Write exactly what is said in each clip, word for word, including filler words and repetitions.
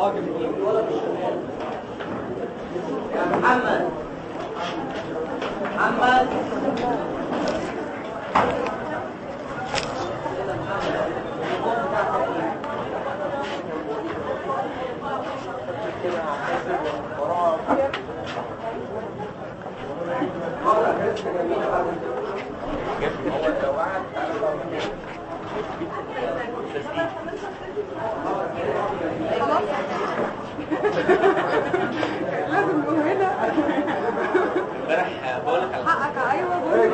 الولد الشمال يا محمد محمد لازم نقول هنا امبارح بقول لك على حقك. ايوه بقول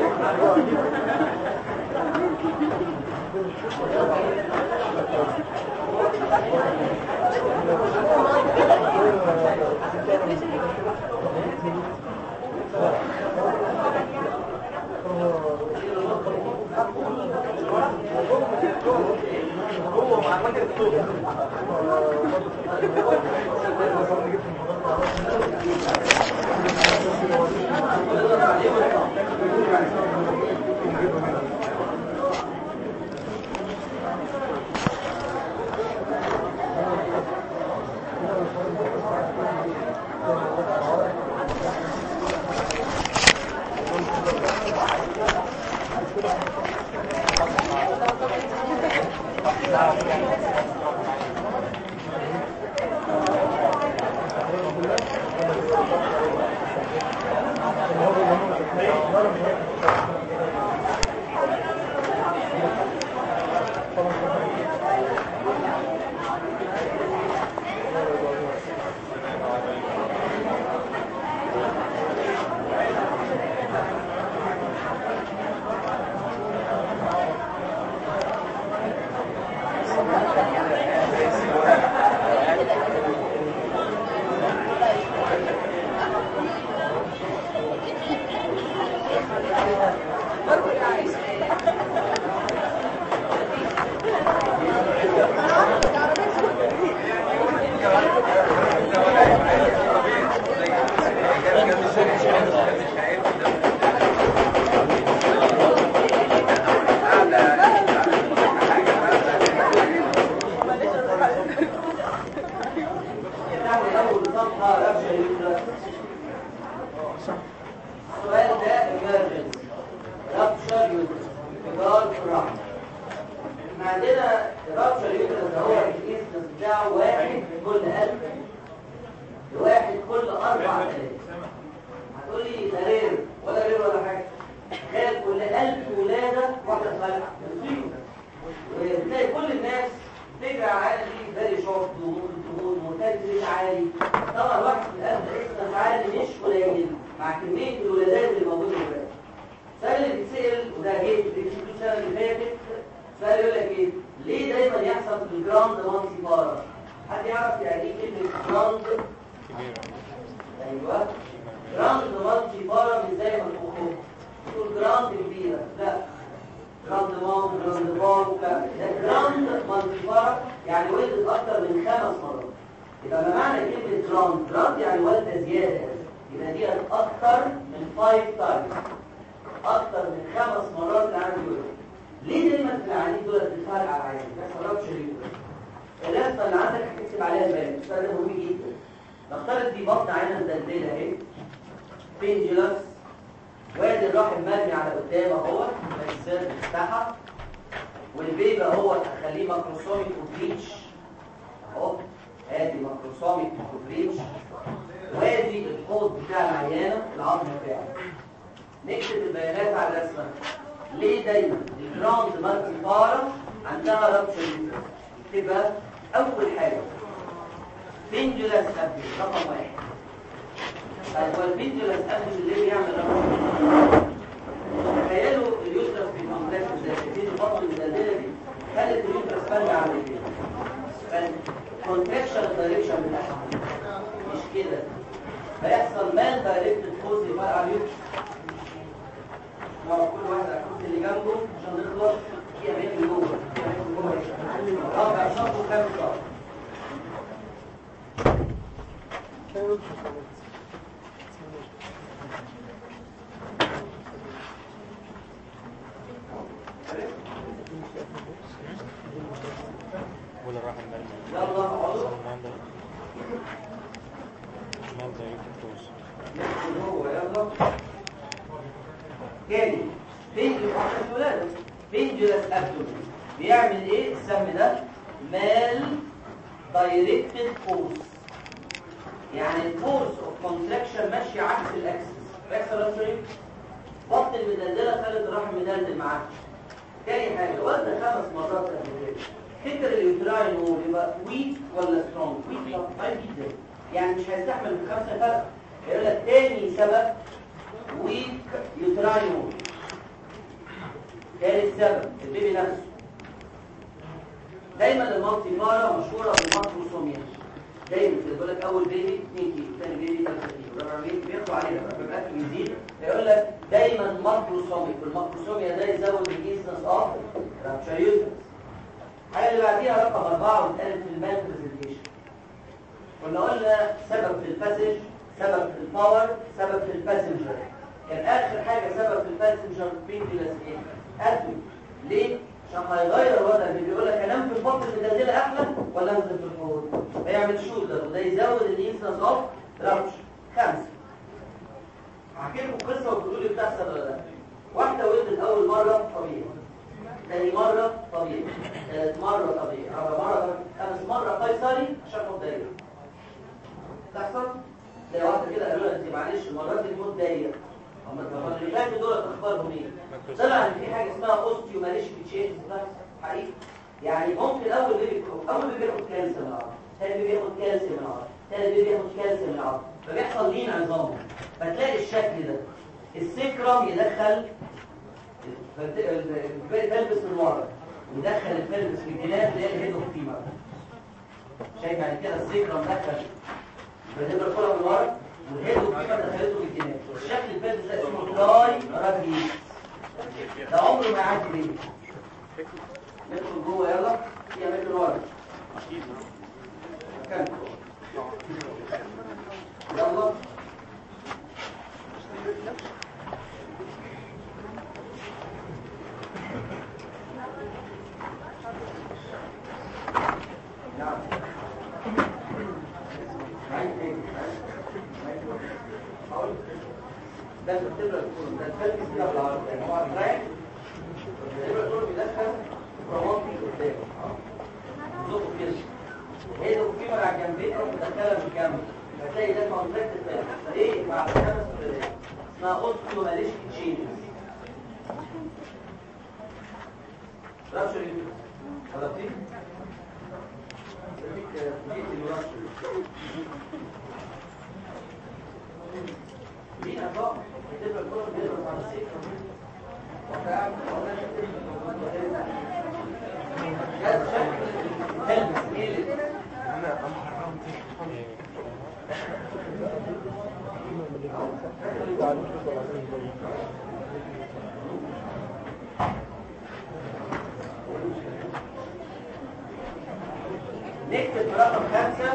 هو مع الراجل الصوت السؤال ده emergency rupture uterus انفجار في الرحم. احنا عندنا rupture uterus ده هو الانسنس بتاعه واحد من كل ألف لواحد كل أربع آلاف. هتقول لي ده رير ولا رير ولا حاجة. تخيل كل ألف ولادة واحدة صالحة وتلاقي كل الناس تجري على العيادة دي فيري شورت دهون دهون مرتفع عالي. طبعا واحد من الألف انسنس عالي مش قليل مع كمية الولادات اللي موجودة دلوقتي. السؤال اللي بيتسأل وده جه في السنة اللي فاتت سؤال يقول لك ايه؟ ليه دايما يحصل في الجراند مانسي بارا؟ حد يعرف يعني ايه كلمة جراند؟ ايوه جراند مانسي بارا مش زي ما تقول تقول جراند كبيرة، لا جراند مان جراند بان لا ده جراند مانسي بارا يعني ولدت أكتر من خمس مرات. يبقى ما معنى كلمة جراند؟ جراند يعني والدة زيادة، يبقى دي أكتر من خمس تايمز أكتر من خمس مرات العيان دول. ليه دايما في العيانين دول بتفرق على العيان؟ ما يحصلش ليه؟ اللفة اللي عندك هتكتب عليها البيان، السؤال ده مهم جدا. نفترض دي بطن عينة مدلدلة اهي بينجلس وادي الرحم مرمي على قدام اهوت السيرف بتاعها والبيبي اهوت هخليه ماكروسوميك وبريتش اهو ادي ماكروسوميك وبريتش وادي الحوض بتاع العيانة العظم بتاعه. نكتب البيانات على الرسمة. ليه دايما الجراند مالتي بارا عندها رابشر يوترس؟ تبقى اول حاجه بينجولاس ابدي رقم واحد. طيب هو البينجولاس ابدي اللي بيعمل رابشر؟ تخيلوا اليوترس في الكومبلكس ازاي؟ في البطن المدلدله دي خلت اليوترس فرجع على كده. فالكونتراكشن الدايركشن بتاعها مش كده. فيحصل مان دايركتد فورس يفرق على اليوترس. كل واحد على الكرسي اللي جنبه عشان نخلص في اماكن جوه في اماكن جوه رابع شهر وخامس شهر. ولا راح المرمى يلا اقعدوا هو يلا تاني بينجلس عشان الولادة بينجلس ابدومين بيعمل ايه السم ده؟ مال دايركتد فورس، يعني الفورس اوف كونتراكشن ماشي عكس الاكسس. بيحصل ايه؟ بطن المدلدله خلت الرحم مدلدل معاك. تاني حاجه وزن خمس مرات قبل كده. فكر اليوتراين وول يبقى ويك ولا سترونج؟ ويك ضعيف جدا، يعني مش هيستحمل بخمسه فرق. يقول لك تاني سبب ويك يوتراين وول. ثالث سبب البيبي نفسه. دايما المالتي بارا مشهوره بالماكروسوميا. دايما بيقول لك اول بيبي اثنين كيلو، ثاني بيبي ثلاثة كيلو، رابع بيبي بياخدوا عليها بقى الاكل بيزيد. يقول لك دايما ماكروسوميك، والماكروسوميا ده يزود الانسنس اوف رابشر يوترس. الحاجه اللي بعديها رقم أربعة واتقالت في المال برزنتيشن. كنا قلنا سبب في الباسج، سبب في الباور، سبب في الباسنجر. كان اخر حاجه سبب في الباسنجر بينجلس ايه؟ اتوي. ليه؟ عشان هيغير وضع اللي بيقول لك انام في البطن المدلدله احلى ولا انزل في الحوض؟ فيعمل شولدر وده يزود الانسنس اوف رابشر. خمسه. هحكي لكم قصه وتقولوا لي بتحصل ولا لا. واحده ولدت اول مره طبيعي، ثاني مره طبيعي، ثالث مره طبيعي، رابع مره طبيعي، خامس مره قيصري عشان خد دايره. تحصل؟ زي واحده كده قالوا لها انت معلش المره دي الموت دايره. هم اللي فاتوا دول اخبارهم ايه؟ طلع ان في حاجه اسمها اوستيوماليشيك تشينج حقيقي. يعني ممكن اول بيبي اول بيبي ياخد كالسيوم من العظم، ثاني بيبي ياخد كالسيوم من العظم، ثالث بيبي ياخد كالسيوم من العظم، فبيحصل لين عظام. فتلاقي الشكل ده السكرم يدخل البلبس من ورا ويدخل البلبس في الجناب اللي هي الهيدوفيمر. شايف يعني كده السكرم دخل البلبس كله من ورا والهيدوفيمر دخلته في الجناب. الشكل البلبس ده اسمه تراي راجيس. ده عمره ما يعدي ليه. ندخل جوه يلا في اماكن ورا مكان يلا نعم ده التبرة الكل ده الفلس كده بالعرض يعني هو الرايح التبرة الكل بيدخل برمانتي قدام زقه كده هي ده الكيمر على الجنبين او مدخلها في الجنب فتلاقي ده كونتراكت الفلس فايه مع خمس فلات اسمها اوستيوماليشيك تشينجز. رابشر يوترس غلطين مين أطاق تبقى الكرة بيضرب على السيكة وقاعد جاد شكل تلبس ميلت أنا أم حرمت نكتب رقم خمسة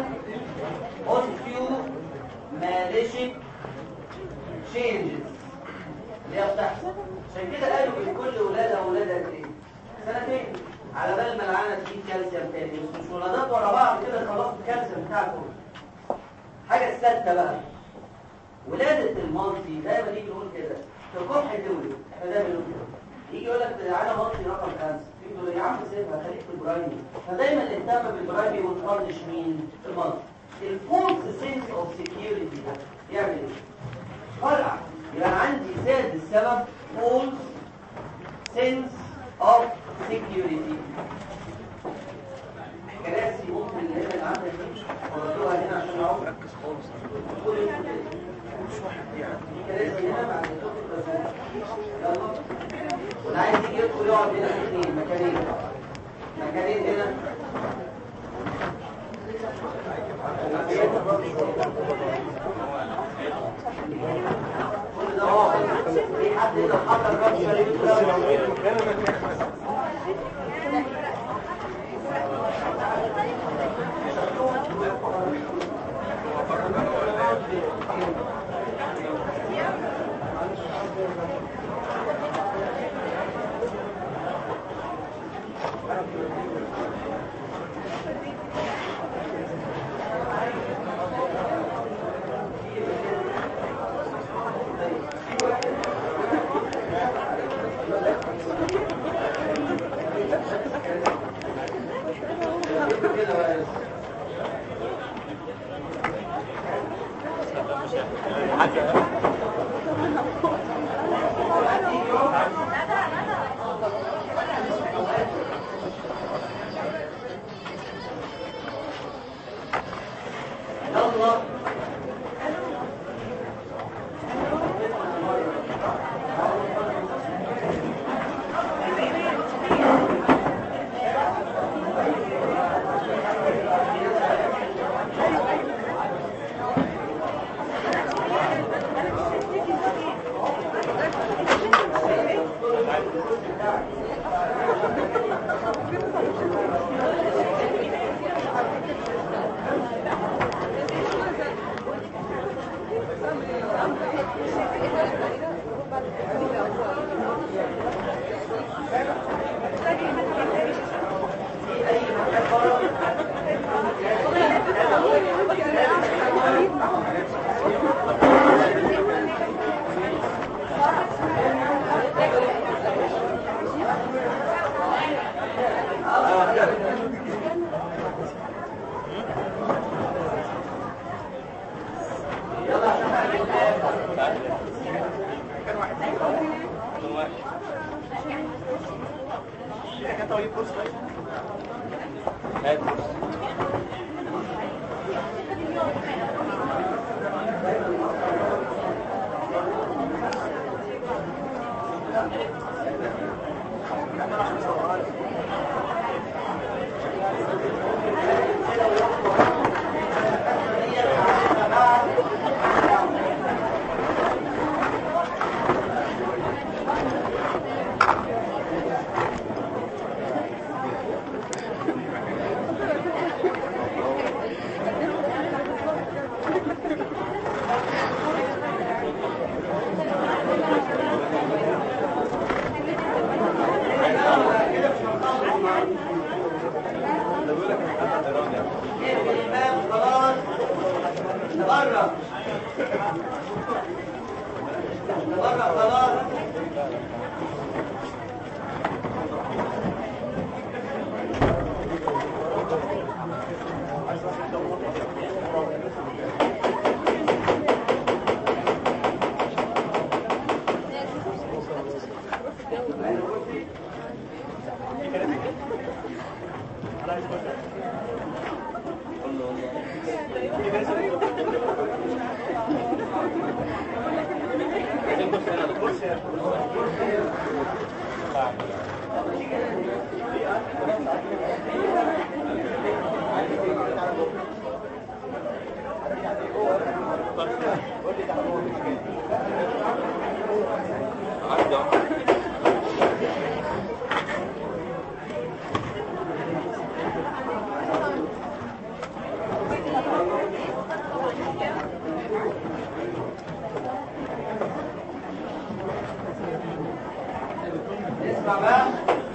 اوستيوماليشيك تشينجز اللي هي بتحصل. عشان كده قالوا ان كل ولادها ولادها قد ايه؟ سنتين على بال ما العانه تجيب كالسيوم تاني. بس مش ولادات ورا بعض كده خلاص الكالسيوم بتاعكم. حاجه السادسه بقى ولاده المالتي دايما نيجي نقول كده تكح تولد. احنا دايما نقول كده يجي يقول لك تعالى مالتي رقم خمسه يقول يا عم سيبها خليك في البرايمري. فدايما نهتم بالبرايمري ونفرش مين؟ المالتي. الفولس سنس اوف سكيورتي ده يعمل ايه؟ فرع يبقى عندي زاد السبب false sense of security. كراسي ممكن اللي هنا اللي عندك دي وردوها هنا عشان اعرف ركز خالص. مش واحد يعني كراسي هنا بعد الدكتور يلا واللي عايز يجي يدخل يقعد هنا اثنين مكانين مكانين هنا كل ده هو في حد هنا حضر رابشر اسمع بقى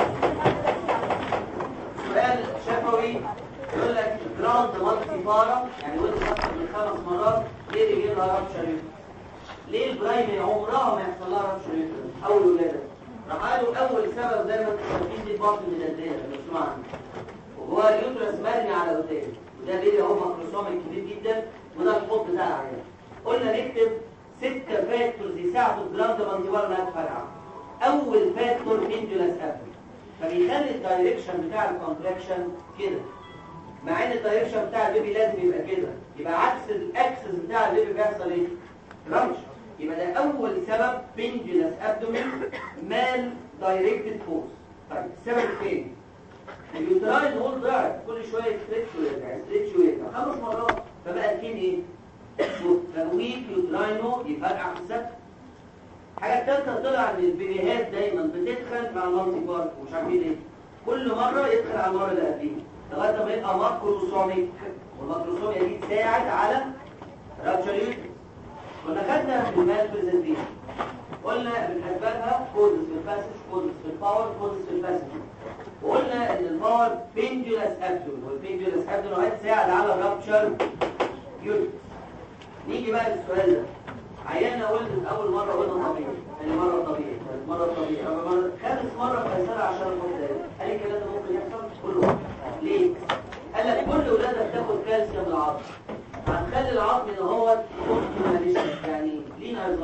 سؤال شفوي يقول لك جراند مالتي بارا، يعني ولد اكتر من خمس مرات، ليه بيجي لها رابشر يوترس؟ ليه البرايمري عمرها ما يحصل لها رابشر يوترس اول ولاده؟ راح قالوا اول سبب زي ما انتم شايفين دي البطن المدليه اللي بتسمعها، وهو اليوترس مرمي على قدام، وده بيبقى هو ماكروسوم كبير جدا، وده الحوض بتاع العيان. قلنا نكتب ستة فاكتورز يساعدوا الجراند مالتي بارا انها تفرقع. اول فاكتور بيندولاس ابل، فبيخلي الدايركشن بتاع الكونتراكشن كده، مع ان الدايركشن بتاع البيبي لازم يبقى كده، يبقى عكس الاكسس بتاع البيبي بيحصل ايه؟ رمش. يبقى ده اول سبب بيندولاس ابدومين مال دايركتد فورس. طيب السبب فين؟ اليوتراين هول ضعف، كل شويه ستريتش ويرجع ستريتش ويرجع خمس مرات، فبقى الكين ايه؟ ويك يوتراينو يفرقع في السقف. الحاجه الثالثه طلع ان البيبيهات دايما بتدخل مع المالتي بارت ومش عارفين ايه، كل مره يدخل على المره اللي قبليها لغايه ما يبقى ماكروسوميك، والماكروسوميا دي تساعد على رابشر يوترس. كنا خدنا في المال بريزنتيشن قلنا بنحسبها كودز في الباسج، كودز في الباور، كودز في الباسج، وقلنا ان الباور بيندولاس ابدون، والبيندولاس ابدون هتساعد على الرابشر يوترس. نيجي بقى للسؤال ده، عيانه ولدت اول مره قلنا طبيعي، ثاني مره طبيعي، ثالث مره طبيعي، رابع مره، خامس مره فيصلها عشان الحب ده. قال الكلام ده ممكن يحصل كله. ليه؟ قال لك كل ولادها بتاخد كالسيوم العظم، هتخلي العظم ان هو معلش يعني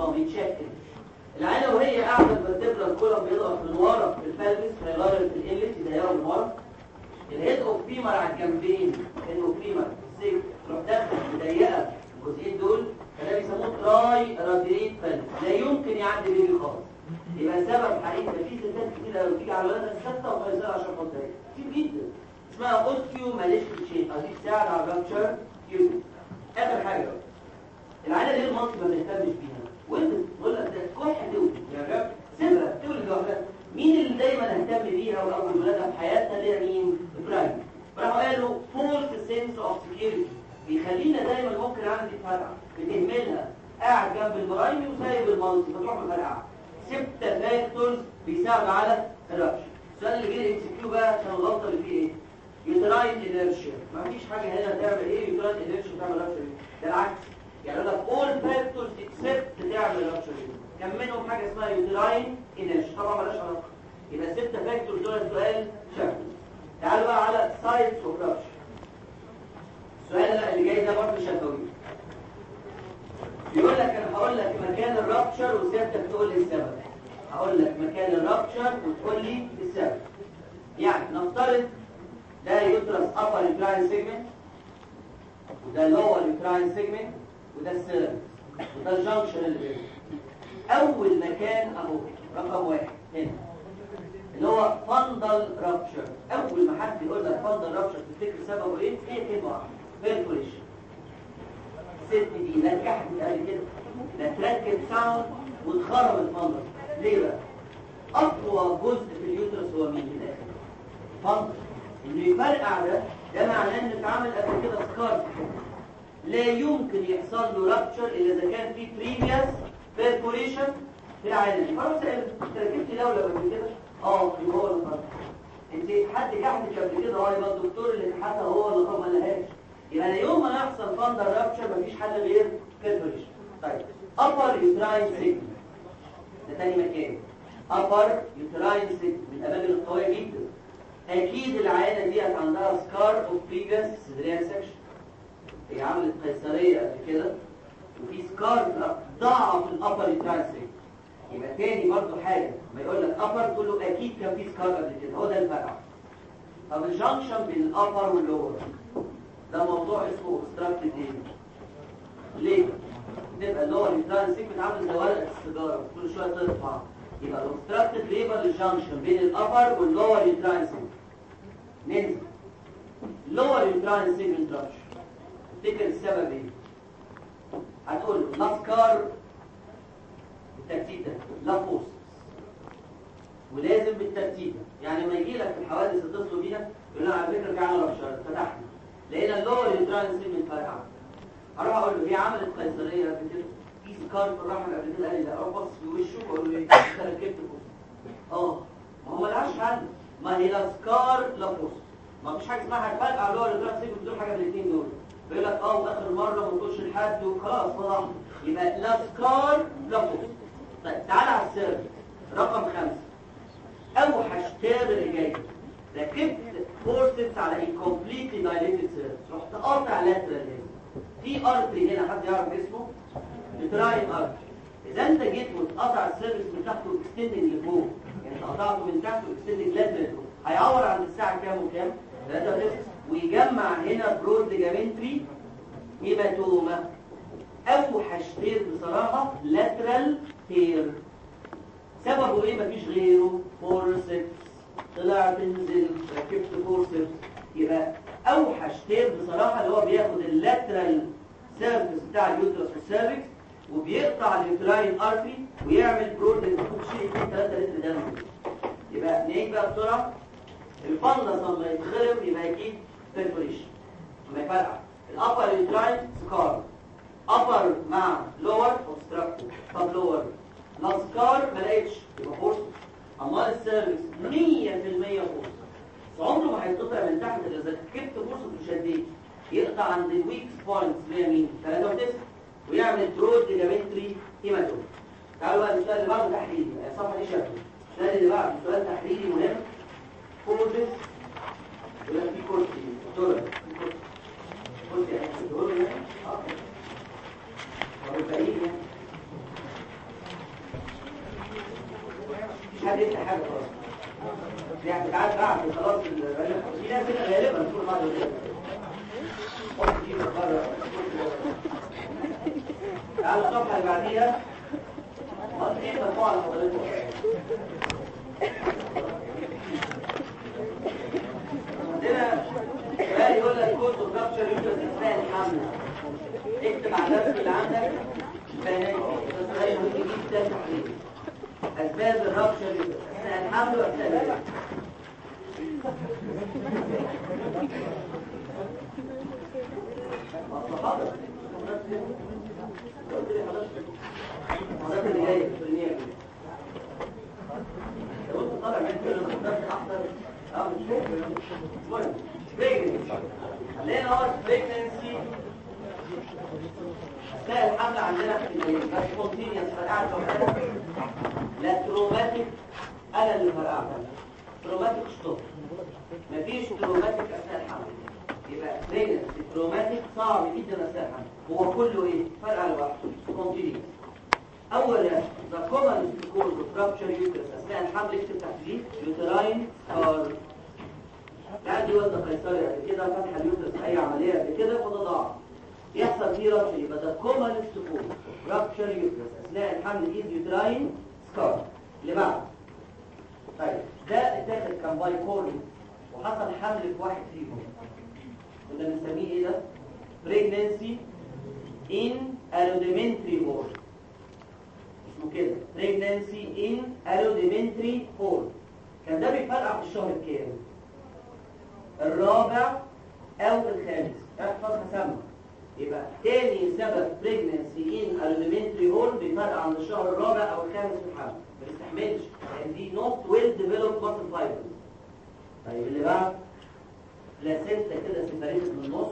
اه بيتشكل. العينه وهي قاعده الفرتبرال كولم بيضغط من ورا في البلبس فيغير في الانلت يضيقه من ورا. الهيد اوف فيمر على الجنبين انه فيمر السيف تروح داخل مضيقه الجزئين دول، فده بيسموه تراي راديت بلبس، لا يمكن يعدي بيبي خالص. يبقى سبب حقيقي في ستات كتير قوي بتيجي على ولادها ستة وخمسة عشر خطوه كتير جدا اسمها اوستيو ماليشيا تشين، دي بتساعد على الرابتشر كيوت. اخر حاجه بقى العيله دي المنطقه ما بنهتمش بيها، وانت تقول لك ده كح تولد يا رب سيبها تولد لوحدها. مين اللي دايما نهتم بيها واول ولادها في حياتنا اللي هي مين؟ ابراهيم. راحوا قالوا فولس سينس اوف سكيورتي، بيخلينا دايما ممكن عندي فرقه بتهملها قاعد جنب البرايمي وسايب المنطقه فتروح مفرقعه. ستة فاكتورز بيساعدوا على الرابشر. السؤال اللي جه ام سي كيو بقى عشان الغلطه اللي فيه ايه؟ يوتراين انيرشيا. مفيش حاجه هنا تعمل ايه يوتراين انيرشيا تعمل رابشر ايه؟ ده العكس، يعني يقول لك all factors except تعمل رابشر ايه؟ كان منهم حاجه اسمها يوتراين انيرشيا، طبعا مالهاش علاقه. يبقى ستة فاكتورز دول السؤال شكل. تعالوا بقى على سايتس اوف رابشر. السؤال اللي جاي ده برضه شفوي. يقول لك انا هقول لك مكان الرابشر وسيادتك تقول لي السبب. هقول لك مكان الرابشر وتقول لي السبب. يعني نفترض ده يوترس upper uterine segment وده lower uterine segment وده السيرفكس وده الجنكشن اللي بينهم. اول مكان اهو رقم واحد هنا اللي هو فاندل رابشر. اول ما حد يقول لك فاندل رابشر تفتكر سببه ايه؟ هي كلمه واحده بيرفوريشن. الست دي نجحت قبل كده لا تركب ساوند وتخرب الفندق. ليه بقى؟ اقوى جزء في اليوترس هو مين في الاخر؟ فندق. انه يفرقع ده ده معناه ان اتعمل قبل كده سكار في حته. لا يمكن يحصل له رابتشر الا اذا كان في بريفيوس بيرفوريشن في العالم. خلاص انت ركبت دوله قبل كده؟ اه يبقى هو اللي فرق. انت حد كحتك قبل كده؟ اه يبقى الدكتور اللي كحتها هو اللي ما قالهاش. يبقى يوم ما يحصل فاندر رابتشر مفيش حل غير بيرفوريشن. طيب upper uterine segment ده تاني مكان. upper uterine segment من الاماكن القويه جدا. اكيد العيانه ديت عندها سكار اوف بريفيوس سيزاريان سكشن، هي عملت قيصريه قبل كده وفي سكار ضعف الابر uterine segment. يبقى تاني برضه حاجه ما يقول لك upper تقول له اكيد كان في سكار قبل كده، هو ده الفرق. طب الجنكشن بين الابر واللور ده موضوع اسمه obstructed labor. ليه؟ نبقى اللور يوتراين سيجمنت عامل زي ورقه السيجاره كل شويه ترفع. يبقى obstructed labor للجنكشن بين الابر واللور يوتراين سيجمنت. ننزل اللور يوتراين سيجمنت رابشر. تفتكر السبب ايه؟ هتقول له لا سكار بالترتيب ده، لا فوس، ولازم بالترتيب ده. يعني لما يجي لك الحوادث اتصلوا بينا يقول لنا على فكره في عنا رابشر فتحنا لقينا اللور يوتراين سيجمنت فرقع. اروح اقول له هي عملت قيصريه قبل كده؟ في سكار في الرحم قبل كده؟ قال لي لا. اروح بص في وشه واقول له ايه؟ انت ركبت فوس. اه ما هو ملهاش حل، ما هي لا سكار لا فوس. ما فيش حاجه اسمها هتفرقع اللور يوتراين سيجمنت دول حاجه من الاثنين دول. بيقول لك اه واخر مره ما تقولش لحد وخلاص فضحنا. يبقى لا سكار لا فوس. طيب تعالى على السيرفكس رقم خمسه. اوحش تاب اللي جاي ركبت فورسز على انكمبليتلي دايليتد سيرفكس، رحت قاطع لاترال هنا. في ارتري هنا حد يعرف اسمه؟ يوتراين ارتري. اذا انت جيت وتقطع السيرفكس من تحت واكستندنج لفوق، يعني قطعته من تحت واكستندنج لاترال لفوق، هيعور عند الساعه كام وكام؟ ثلاثة ونص، ويجمع هنا برود ليجامنتري هيماتوما. اوحش تير بصراحه لاترال تير. سببه ايه؟ مفيش غيره فورسكس. طلع تنزل ركبت فورسكس. يبقى اوحش تير بصراحه اللي هو بياخد اللاترال سيرفيس بتاع اليوترس والسيرفكس وبيقطع اليوتراين ارتري ويعمل برود لتاخد شيء اتنين تلاتة لتر دم. يبقى نعيد بقى بسرعه. الفندس لما يتخرب يبقى اكيد بيرفوريشن لما يفرقع. الابر يوتراين سكار، ابر مع لور اوبستراكتيف. طب لور لا سكار ما لقيتش يبقى فورس. امال السيرفكس مية في المية فورس، عمره ما هيتقطع من تحت الا اذا ركبت فورس وشديت. يقطع عند الويك بوينتس اللي هي مين؟ ثلاثة وتسعة ويعمل برود ليجامنتري هيماتوما. تعالوا بقى السؤال اللي بعده تحليلي، الصفحه دي شكله. السؤال اللي بعده سؤال تحليلي مهم. كورتكس يقول لك في كورتكس دكتور في كورتكس كورتكس يعني دكتور يعني اه طب الباقيين يعني حد يفتح حاجه خلاص يعني ساعات بعد خلاص العلم في ناس كده غالبا بتقول بعد كده حط دي بره. تعالوا الصفحه اللي بعديها خلاص ايه مجموعه لحضرتكم. عندنا سؤال يقول لك كود ستراكشر يوجد اثناء الحمل. اكتب على الرسم اللي عندك بيانات سؤال مهم جدا تحليل اسباب الرابشر اثناء الحمل واثناء الولاده. حاضر قلت لي حضرتك حضرتك اللي جاي في الدنيا لو انت طالع من كده مقدرش احضر اه مش فاهم المهم بريجنسي خلينا هو بريجنسي اثناء الحمل عندنا في البيت سبونتينيوس فرقعت لوحدها لا تروماتيك. انا اللي فرقعتها تروماتيك ستوب مفيش تروماتيك اثناء الحمل. يبقى بريجنسي تروماتيك صعب جدا اثناء الحمل. هو كله ايه فرقع لوحده سبونتينيوس. اولا ذا كومن كوز اوف رابشر يوترس اثناء الحمل اكتب تحتيه يوتراين ستار. عندي وزن قيصري قبل كده فتح اليوترس في اي عمليه قبل كده فده ضعف يحصل فيه رابشر. يبقى ده كومن كوز رابشر يوترس اثناء الحمل از يوتراين سكار. اللي بعده طيب ده اتاخد كان باي كوري وحصل حمل في واحد فيهم كنا بنسميه ايه ده؟ بريجنسي ان الوديمنتري هول. اسمه كده pregnancy in allodomentary hole. كان ده بيفرقع في الشهر الكام؟ الرابع او الخامس. احفظها سمع. يبقى تاني سبب pregnancy in allodomentary hole بيفرقع عند الشهر الرابع او الخامس في الحمل. ما بيستحملش لان دي not well developed muscle fibers. طيب اللي بعد بلاسينتا كده سيبريتد من النص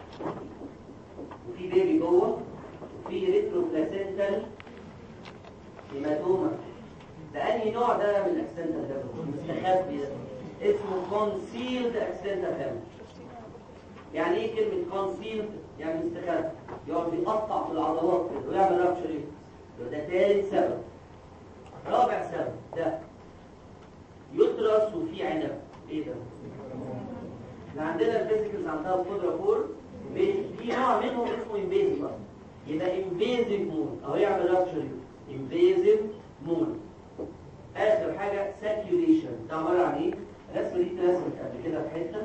وفي بيبي جوه وفي ريترو بلاسينتال هيماتوما. ده انهي نوع ده من الاكسنتال هيماتوما؟ مستخبي ده اسمه كونسيلد اكسنتال هيماتوما. يعني ايه كلمه كونسيلد؟ يعني مستخبي يقعد يقطع في العضلات كده ويعمل رابشر. ده ثالث سبب. رابع سبب ده يترس وفي عنب. ايه ده؟ احنا عندنا الفيزيكالز عندها قدره فور في نوع منهم اسمه انفيزيف. يبقى انفيزيف مون او يعمل رابشر invasive moon. اخر حاجه circulation. ده عباره عن ايه؟ الرسمه دي اترسمت قبل كده في حته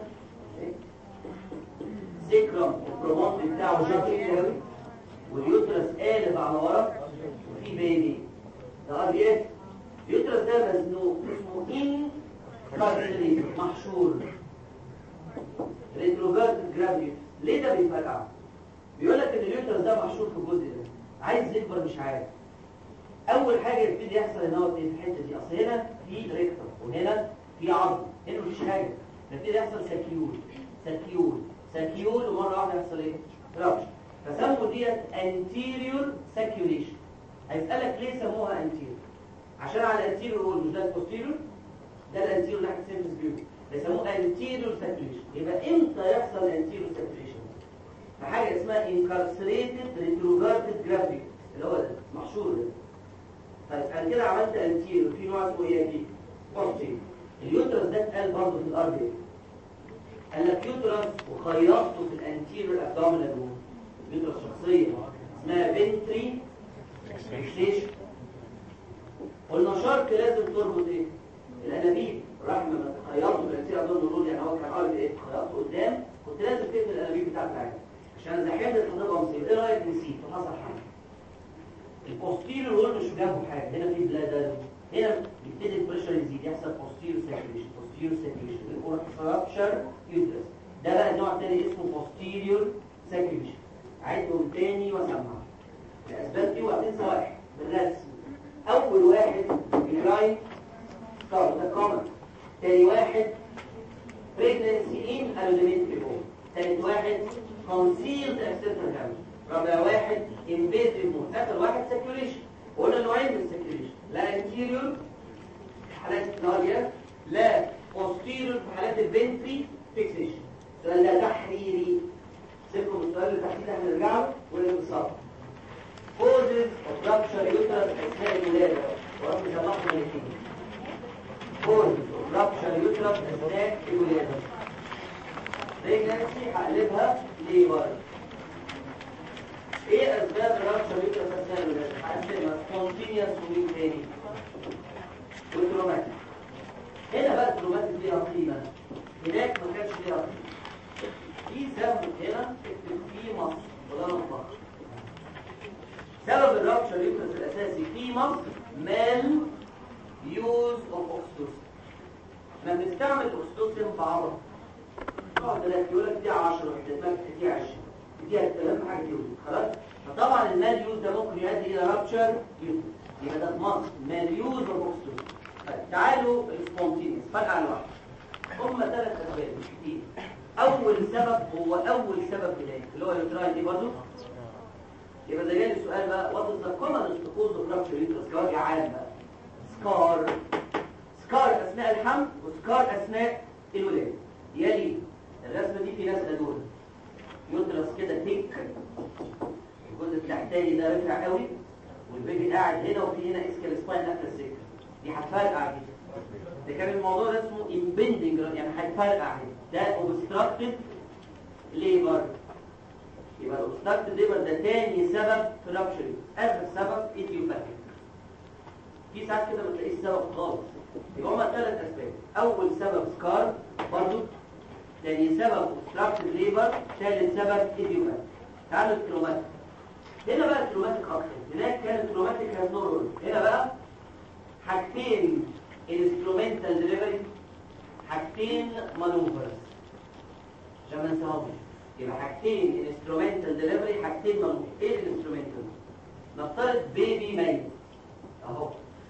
سيكرم البروموت بتاعه شكل قوي واليوترس قالب على ورا وفي بيبي. ده ار ايه؟ اليوترس ده مزنوق اسمه ان كارسليت محشور ريتروفيرت جرافيتي. ليه ده بيفرقع؟ بيقول لك ان اليوترس ده محشور في الجزء ده عايز يكبر مش عارف. اول حاجه يبتدي يحصل ان هو في الحته دي اصل هنا في ريكتر وهنا في عظم هنا مفيش حاجه يبتدي يحصل ساكيول ساكيول ساكيول ومره واحده يحصل ايه؟ رابش. فسموا ديت anterior circulation. هيسالك ليه سموها anterior؟ عشان على الانتيريور هو مش ده البوستيريور ده الانتيريور ناحيه السيرفس فيو بيسموه anterior circulation. يبقى امتى يحصل anterior circulation؟ في حاجه اسمها incarcerated retroverted gravity اللي هو ده محشور ده. طيب انا كده عملت انتيريور في نوع اسمه ايه دي؟ بوستيريور. اليوترس ده اتقال برضه في الار بي قال لك يوترس وخيطته في الانتيريور ابدومينال وول. يوترس شخصيه اسمها فنتري فيكسيشن. قلنا شرط لازم تربط ايه؟ الانابيب. رغم ما خيطته في الانتيريور ابدومينال وول يعني هو كان ار بي ايه؟ خيطته قدام كنت لازم تقفل الانابيب بتاعت العين عشان زحمت هتبقى مصيبه. ايه رايك نسيت وحصل حاجه؟ البوستيريور وول مش جنبه حاجه. هنا في بلادر هنا بيبتدي البريشر يزيد يحصل بوستيريور سيركيوليشن بوستيريور سيركيوليشن يقول رابشر يوترس. ده بقى النوع الثاني اسمه بوستيريور سيركيوليشن. عيدهم تاني واسمعهم الاسباب دي وهتنسى واحد بالرسم. اول واحد يوتراين ستار ده كومن. تاني واحد بريجنسي ان الوديمنتري هول. تالت واحد كونسيلد اكسنتال هامش. رابع واحد invasive mode. اخر واحد سيركيوليشن. قلنا نوعين من السيركيوليشن لا anterior في حالات الناريا لا posterior في حالات الفنتري فيكسيشن. السؤال ده تحريري. سيبكم السؤال اللي تحت ده هنرجع له ونتصرف. causes of rupture uterus اثناء الولاده ورب يصلحنا الاثنين. كوز رابشر يوترس اثناء الولاده. بريجنانسي هقلبها ليبر. ايه اسباب رابشر يوترس اثناء الولاده؟ هقسمها سبونتينيوس ومين تاني؟ والتروماتيك. هنا بقى التروماتيك ليها قيمه، هناك ما كانش ليها قيمه. في سبب هنا اكتب فيه مصر وده نطبق. سبب الرابشر يوترس الاساسي في مصر مال يوز اوف اوكسيتوسين. احنا بنستعمل اوكسيتوسين بعض بعض ثلاث يقول لك دي عشرة دي عشرين دي اهم حاجه دي خلاص. فطبعا المال يوز ده ممكن يؤدي الى رابشر يوترس، يبقى ده في مصر مال يوز اوف اوكسيتوسين. تعالوا السبونتينيوس فرقه على واحد. هم ثلاث اسباب مش كتير. اول سبب هو اول سبب هناك اللي هو اليوتراين دي برضه. يبقى ده جالي السؤال بقى وات از ذا كومن كوز اوف رابشر يوترس كوجه عام بقى. سكار سكار اثناء الحمل وسكار اثناء الولاده. يلي الرسمه دي في ناس دول يوترس كده تيك، الجزء التحتاني ده رفع قوي والبيبي قاعد هنا وفي هنا اسكال سباين قافله السكه دي هتفرقع كده. ده كان الموضوع ده اسمه امبندنج يعني هيتفرقع كده. ده اوبستراكتيف ليبر. يبقى الاوبستراكتيف ليبر ده تاني سبب في رابشر. اخر سبب ايديوباثيك. في ساعات كده ما تلاقيش سبب خالص. يبقى هما ثلاث اسباب. اول سبب سكار برضو، ثاني سبب اوبستراكتيف ليبر، ثالث سبب ايديوباثيك. تعالوا التروماتيك. هنا بقى التروماتيك اكتر. هناك كان التروماتيك هاز نو رول. هنا بقى حاجتين انسترومنتال ديليفري، حاجتين مانوفرز عشان ما ننساهمش. يبقى حاجتين انسترومنتال ديليفري، حاجتين مانوفر. ايه الانسترومنتال؟ نفترض بيبي ميت اهو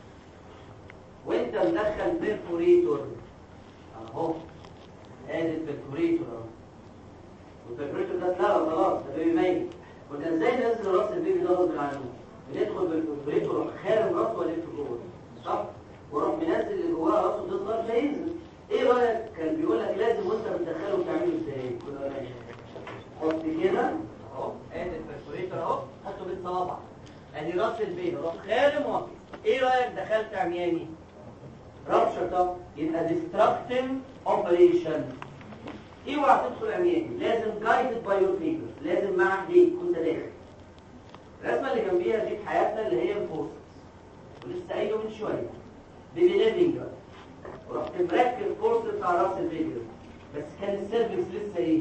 وانت مدخل بيرفوريتور اهو، ادي البيرفوريتور اهو، والبيرفوريتور ده اتلغى خلاص، ده بيبي ميت. كنا ازاي ننزل راس البيبي ده غصب عنه؟ بندخل بالبيرفوريتور خارج راسه ولف جوه صح؟ وروح منزل اللي جواه راسه تصغر فينزل. ايه رايك؟ كان بيقول لك لازم وانت بتدخله بتعمله ازاي؟ كنا ماشي حط كده اهو، ادي البرفوريتور اهو، حطه بالصوابع ادي راس البيبي روح خارم واقف. ايه رايك دخلت عمياني؟ رابشر. طب يبقى ديستراكتيف اوبريشن. اوعى تدخل عمياني، لازم جايدد باي يور فينجرز، لازم مع ايديك وانت داخل. الرسمه اللي جنبيها دي في حياتنا اللي هي الفورسز ولسه قايله من شويه بيبي ليفنج بقى، ورحت مركب فورس بتاع راس البيبي بس كان السيرفكس لسه ايه؟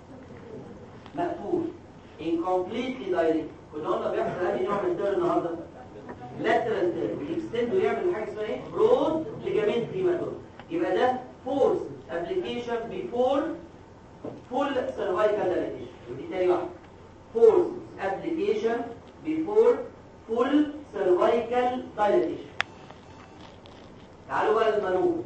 مقفول انكمبليتلي دايركت. كنا قلنا بيحصل اي نوع من الدور النهارده؟ لاترال تيرم بيكستند ويعمل حاجه اسمها ايه؟ برود ليجامنتري ماتور. يبقى ده فورس ابلكيشن بيفور فول سيرفايكال دايليتيشن. ودي تاني واحده فورس ابلكيشن بيفور فول سيرفايكال دايليتيشن. تعالوا بقى المانوفر.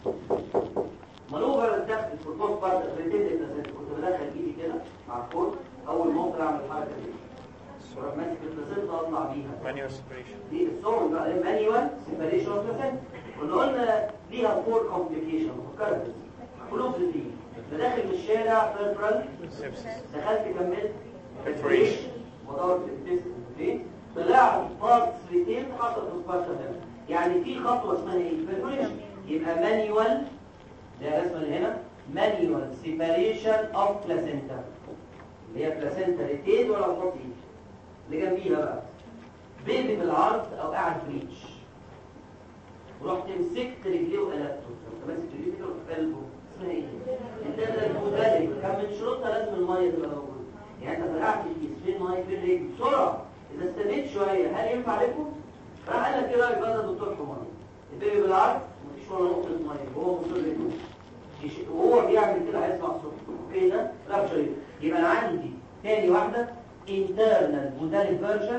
مانوفر الدخل في البوست بارت بريتند بلاسنتا. كنت بدخل ايدي كده مع الفورس، اول ما اعمل الحركه دي واروح ماسك البلاسنتا اطلع بيها. مانيوال سيبريشن دي الصور بقى مانيوال سيبريشن اوف بلاسنتا. كنا قلنا ليها فور كومبليكيشن فكرت قلوب دي. بداخل من الشارع بيرفرال دخلت كملت بريفريشن ودورت الانتستين طلعت بارتس ريتين حصلت سبارتا هنا. يعني في خطوه اسمها ايه؟ بريفريشن. يبقى مانيوال ده الرسمه اللي هنا مانيوال سيبريشن اوف بلاسنتا اللي هي بلاسنتا ريتين ولا بحط ايدي. اللي جنبيها بقى بيبي بالعرض او قاعد بريتش ورحت مسكت رجليه وقلبته. انت ماسك رجليه كده وفي قلبه اسمها ايه؟ انت المدرب كان من شروطها لازم الميه تبقى موجوده. يعني انت فرقعت الكيس فين ميه فين رجل بسرعه. اذا استنيت شويه هل ينفع لكم؟ راح قال لك ايه رايك بقى؟ ده دكتور حماني البيبي بالعرض مفيش ولا نقطه ميه وهو مصر رجله وهو بيعمل كده هيسمع صوت. ايه ده؟ رابشر. يبقى انا عندي تاني واحده internal modal version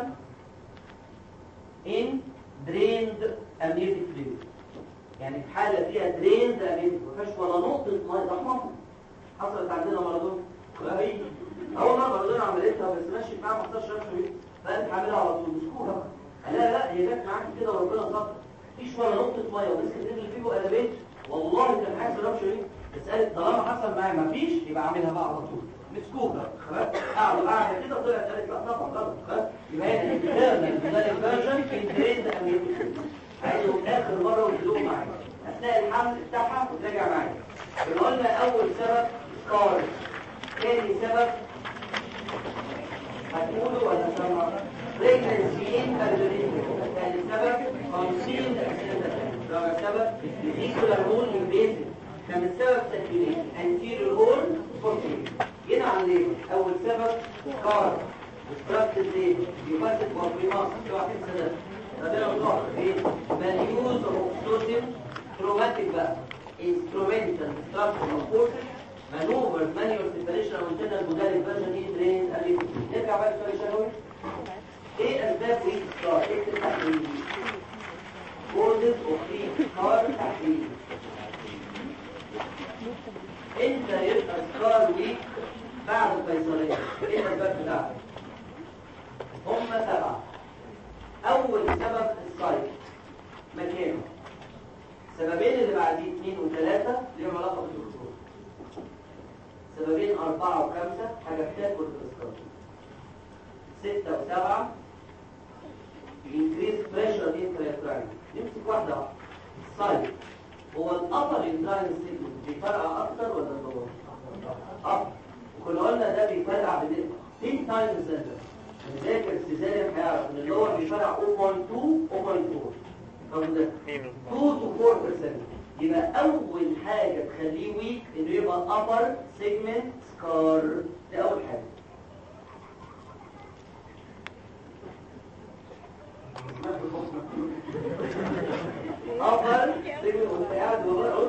in drained amniotic fluid. يعني في حاله فيها drained amniotic ما فيهاش ولا نقطه ميه ضخمه. حصلت عندنا مارادونا غريب اول مره مارادونا عملتها بس ماشي معاها ما حصلش رابشر بقت حاملها على طول مسكوها. لا لا هي جت معاك كده وربنا ستر مفيش ولا نقطه ميه ومسكت رجل فيه وقلبت والله كان حاسس رابشر ايه. بس قالت طالما حصل معايا مفيش يبقى اعملها بقى على طول. مسكوها خلاص قاعده قاعده كده طلعت قالت لا طبعا غلط خلاص. يبقى هي الانترنال مودال فيرجن في الدريند اميوتيك. عايزهم اخر مره ويدلوه معايا اثناء الحمل بتاعها وتراجع معايا. قلنا اول سبب سكار، ثاني سبب هتقولوا ولا سمع بريجنسين الجنين، ثاني سبب كونسيل رابع سبب فيزيكولار هول انفيزيف، خامس سبب سيركيوليشن انتيريور هول فورتين. جينا على الليل اول سبب سكار استراكت الليل يفسد بوربيماس اوعى تنسى ده. ربنا مطلع ايه ماليوز اوكسوسيف تروماتيك بقى انسترومنتال ستراكشر اوف مانوفر مانيوال سيبريشن وانتنا البودالي فيرجن ايه درين قال نرجع بقى للسؤال الشهوي. ايه اسباب ويك ستار؟ اكتب تحليل كوزز اوف ويك ستار تحليل. انت يبقى ستار ويك بعد القيصريه، ايه الاسباب بتاعتك؟ هم سبعه. اول سبب السايت مكانه، سببين اللي بعديه اثنين وثلاثه ليهم علاقه بالدكتور، سببين أربعة وخمسة حاجة بتاكل الإسكار، ستة وسبعة increase pressure intracrine. نمسك واحدة واحدة. السايد هو الأبر intracrine segment بيفرقع أكتر ولا الضغط؟ أكتر. وكنا قلنا ده بيفرقع بدقة ten times center. لذلك السيزاريان هيعرف إن اللور بيفرقع zero point two zero point four. فهو ده two to four percent. يبقى أول حاجة تخليه ويك إنه يبقى upper segment scar. ده أول حاجة. upper segment وقاعد وقلت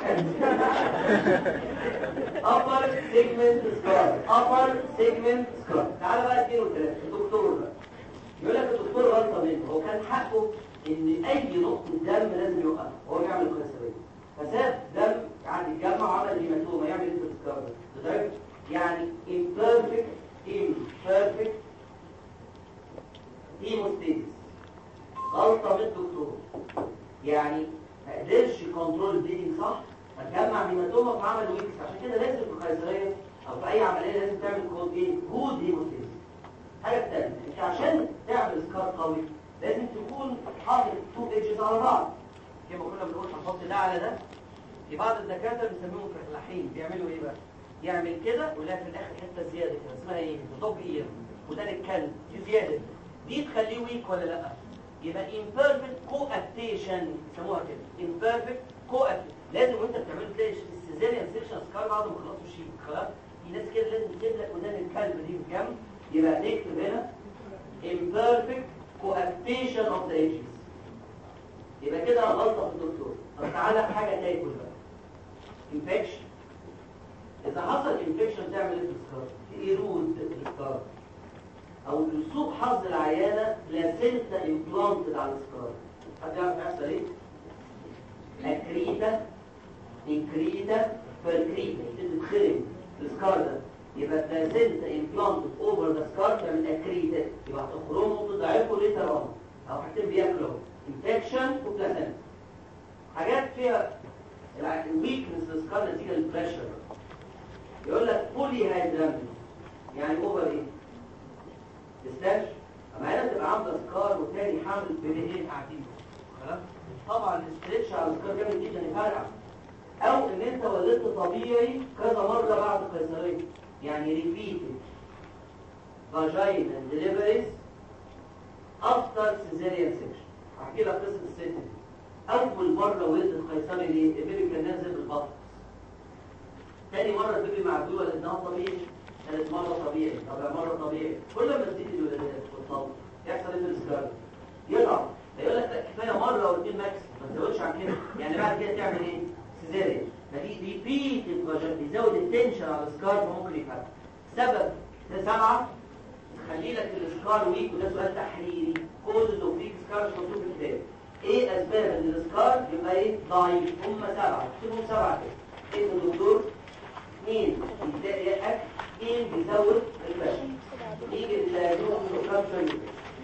upper segment scar upper segment scar. تعالى بقى اثنين وثلاثة. الدكتور بقى يقول لك الدكتور غلطة منه، هو كان حقه إن أي نقطة دم لازم يوقف وهو بيعمل قيصرية، فساب دم يعني يتجمع وعمل هيماتوما يعمل ايه في السكار ده؟ يعني imperfect imperfect hemostasis. غلطة من الدكتور، يعني ما قدرش كنترول البليدنج صح، فتجمع هيماتوما فعمل ويكس. عشان كده لازم في القيصرية أو في أي عملية لازم تعمل كود ايه؟ جود هيموستاسيس. حاجة تانية، انت عشان تعمل سكار قوي لازم تكون حاطط تو ايدجز على بعض. كما كنا بنقول هنحط ده على ده. في بعض الدكاتره بنسميهم فلاحين بيعملوا ايه بقى؟ يعمل كده ويلاقي في الاخر حته زياده كده اسمها ايه؟ دوج اير، وده الكلب دي زياده، دي تخليه ويك ولا لا؟ يبقى imperfect coaptation يسموها كده imperfect coaptation. لازم وانت بتعمله تلاقي السيزاريان سيكشن سكار بعد ما خلصوا شيء خلاص. في ناس كده لازم تبدا ودان الكلب دي بجنب. يبقى نكتب هنا imperfect coaptation of the edges. يبقى كده غلطه في الدكتور. طب تعالى حاجه تاكل بقى انفكشن. اذا حصل انفكشن تعمل ايه في السكار؟ ايرود السكار او لسوء حظ العيانه بلاسينتا امبلانتد على السكار. حد يعرف يحصل ايه؟ اكريتا انكريتا فالكريتا تتخرم السكار ده. يبقى بلاسينتا امبلانتد اوفر ذا سكار تعمل اكريتا، يبقى هتخرمه وتضعفه ليتر اون او حاجتين بياكلوا انفكشن وبلاسينتا. حاجات فيها الويكنس السكار نتيجه للبريشر. يقول لك بولي هيدرامي يعني اوفر ايه؟ تستاش اما هنا تبقى عامله سكار وتاني حامل بيبيين قاعدين خلاص. طبعا الاستريتش على السكار جامد جدا يفرقع، او ان انت ولدت طبيعي كذا مره بعد القيصريه يعني ريبيتد فاجينال ديليفريز افتر سيزاريان سيكشن. هحكي لك قصه الست دي. اول مره ولدت قيصري ليه؟ البيبي كان نازل بالبطن. تاني مرة البيبي معدول ولدناها طبيعي، ثالث مرة طبيعي، رابع مرة طبيعي. كل ما تزيد الولادات والطلق يحصل ايه في السكار؟ يضعف. فيقول لك لا كفايه مرة واثنين ماكس، ما تزودش عن كده. يعني بعد كده تعمل ايه؟ سيزاريان. فدي ريبيت الفاجن بيزود التنشن على السكار فممكن يفرق. سبب سبعة تخلي لك السكار ويك، وده سؤال تحريري. كوزز اوف ويك سكار مش مكتوب في الكتاب. ايه اسباب ان السكار يبقى ايه؟ ضعيف. هم سبعة، اكتبهم سبعة كده. ايه الدكتور؟ اثنين يبدأ أكل، اثنين بيزود البشر. يجي الجروب رابشر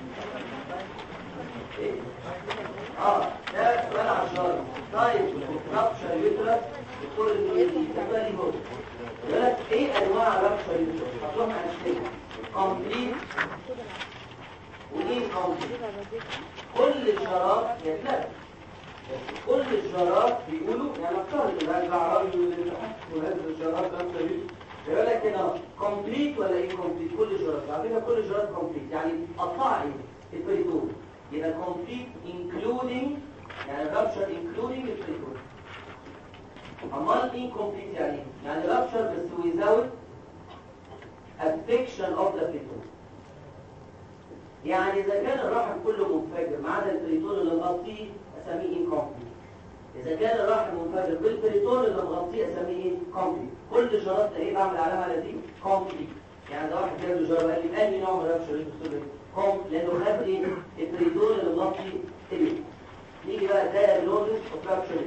اه ده سؤال عشري. طيب رابشر يوترس دكتور الميزي تبقى لي هو يقول لك ايه انواع رابشر يوترس؟ هتروح مع الشيء كومبليت وايه كومبليت. كل شراب يتلف بس كل الجارات بيقولوا يعني افترض ان ارجع راجل للامتحان وهذا الجارات خمسه دي يقول لك هنا كومبليت ولا ايه كومبليت؟ كل الجارات على فكره كل الجارات كومبليت يعني قطع ايه البريتون يبقى كومبليت انكلودينج يعني رابشر انكلودينج البريتون. امال incomplete يعني ايه؟ يعني رابشر بس without affection of the بريتون. يعني اذا كان الرحم كله منفجر ما عدا البريتون اللي مغطيه اسميه incomplete. اذا كان الرحم منفجر بالبريتون اللي مغطيه اسميه ايه؟ complete. كل جرات ايه بعمل علامه على دي complete. يعني ده واحد جاب له جرب قال لي انهي نوع من الرابشر اللي بتقول ايه؟ complete لانه خد ايه؟ البريتون اللي مغطي ايه. نيجي بقى diagnosis of rupture.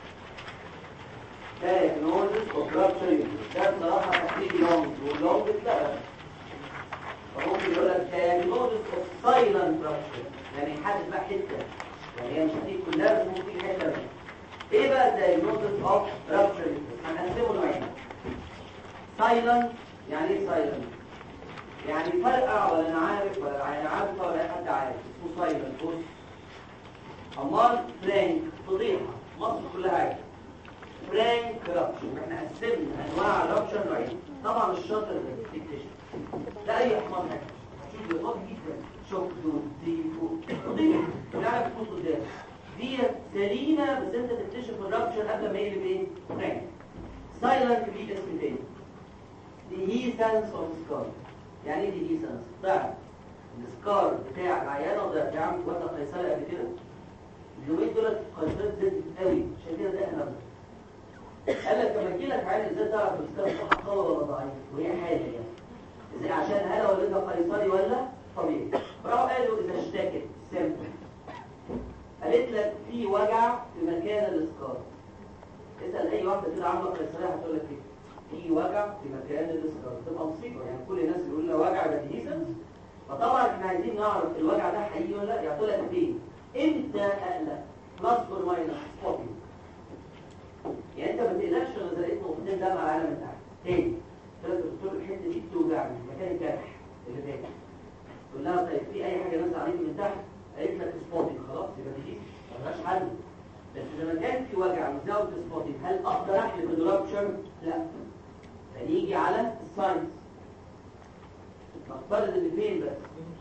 diagnosis of rupture ده بصراحه تحديد لونج واللونج اتلغى. فممكن يقول لك diagnosis of silent rupture يعني يحدد بقى حته يعني هي مش هتيجي كلها بس ممكن حته منها. ايه بقى diagnosis of rupture؟ هنقسمه نوعين. silent يعني ايه silent؟ يعني فرقع ولا انا عارف ولا انا عارفه ولا حد عارف اسمه silent. بص امال فرانك فضيحه مصر كلها عارفه فرانك rupture. احنا قسمنا انواع الرابشر نوعين. طبعا الشاطر اللي بتكتشف ده اي حمار هيك شوف بيقف جدا شوك دول ديفو قضيه ونعرف تبص قدام دي سليمه بس انت تكتشف الرابشر قبل ما يقلب ايه فرانك. سايلنت دي اسم تاني ديهيسنس اوف سكار. يعني ايه ديهيسنس؟ ضعف السكار بتاع العيانه وده بتاع وقت قيصري قبل كده اليومين دول قيصري زادت قوي عشان كده ده احنا قال لك لما يجي لك عيان ازاي تعرف السكار بتاعها قوي ولا ضعيف وهي حاله يعني ازاي عشان هل ولدها قيصري ولا طبيعي. راحوا قالوا اذا اشتكت سيمبل قالت لك في وجع في مكان الاسكار. اسال اي واحده كده عامله قيصريه هتقول لك ايه في وجع في مكان الاسكار. تبقى مصيبه يعني كل الناس يقول لها وجع ده ديهيسنس. فطبعا احنا عايزين نعرف الوجع ده حقيقي ولا لا. يعطوا لك فين امتى اقلق بلس اور ماينس سبوتنج. يعني انت ما تقلقش لو لقيت نقطتين دم على العالم بتاعك تاني تقول لك الدكتور الحته دي بتوجعني مكان الجرح اللي فات. تقول لها طيب في اي حاجه نازله عليك من تحت قالت لك سبوتنج خلاص يبقى دي مالهاش حل. بس اذا ما كان في وجع وزاويه سبوتنج هل اقدر احلف الرابشر؟ لا. فنيجي على الساينس نفترض ان فين بس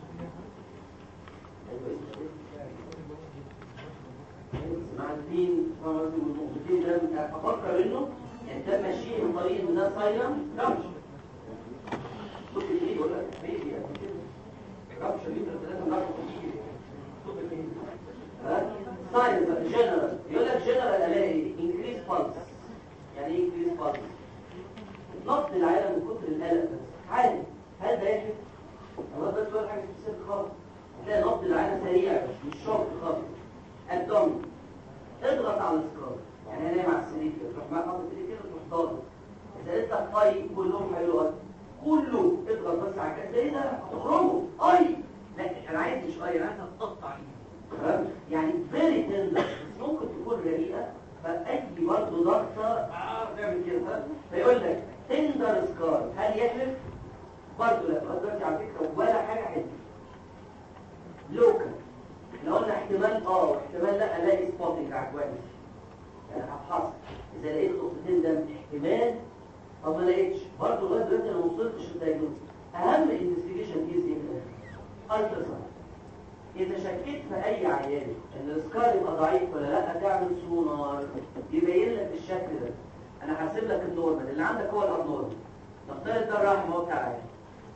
مع الدين والنقطتين ده افكر انه انت ماشي من طريق من ده سايلنت رابشر. شوف ايه يقول لك بيبي قد كده رابشر ليتر ثلاثة مرات كتير. شوف ايه ها ساينس جنرال يقول لك جنرال الاقي انكريز بالس. يعني ايه انكريز بالس؟ نقص العالم من كتر القلق بس عادي. هل ده يحدث؟ الله ده سؤال حاجه سبيسيفيك خالص. تلاقي نقص العالم سريع مش شرط خالص. الدم اضغط على الاسكار يعني انا نايم على السرير كده تروح معاك حاطط ايدك كده تروح ضاغط. اذا انت طيب كلهم هيقولوا كله اضغط بس على كده ايه ده هتخرجوا اي لا انا عايز مش اي انا عايز اقطع ايدي تمام. يعني فيري تندر بس ممكن تكون رقيقه فاي برضه ضغطه اه تعمل كده. فيقول لك تندر سكار هل يحلف؟ برضه لا دلوقتي على فكره ولا حاجه حلوه. لوكال لو قلنا احتمال اه احتمال لا الاقي سبوتنج عجواني يعني هبحث اذا لقيت نقطتين دم احتمال طب ما لقيتش برضه لغايه دلوقتي انا ما وصلتش للدايجنوز. اهم انفستيجيشن از ايه؟ التراساوند. اذا شكيت في اي عيان ان السكار يبقى ضعيف ولا لا تعمل سونار يبين لك الشكل ده. انا هحسب لك النورمال اللي عندك هو الابنورمال. نفترض ده الرحم هو بتاع العيان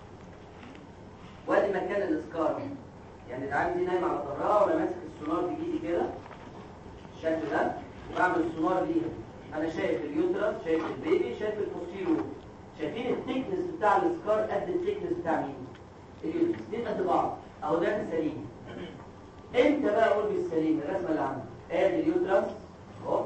وادي مكان الاسكار يعني العين دي نايمه على ظهرها وانا ماسك السونار بايدي كده الشكل ده وبعمل السونار ليها. انا شايف اليوترس شايف البيبي شايف البوستيريور. شايفين الثيكنس بتاع السكار قد الثيكنس بتاع مين؟ اليوترس. دي قد بعض اهو ده سليم. امتى بقى اقول بالسليم؟ الرسمه اللي عندي ادي اليوترس اهو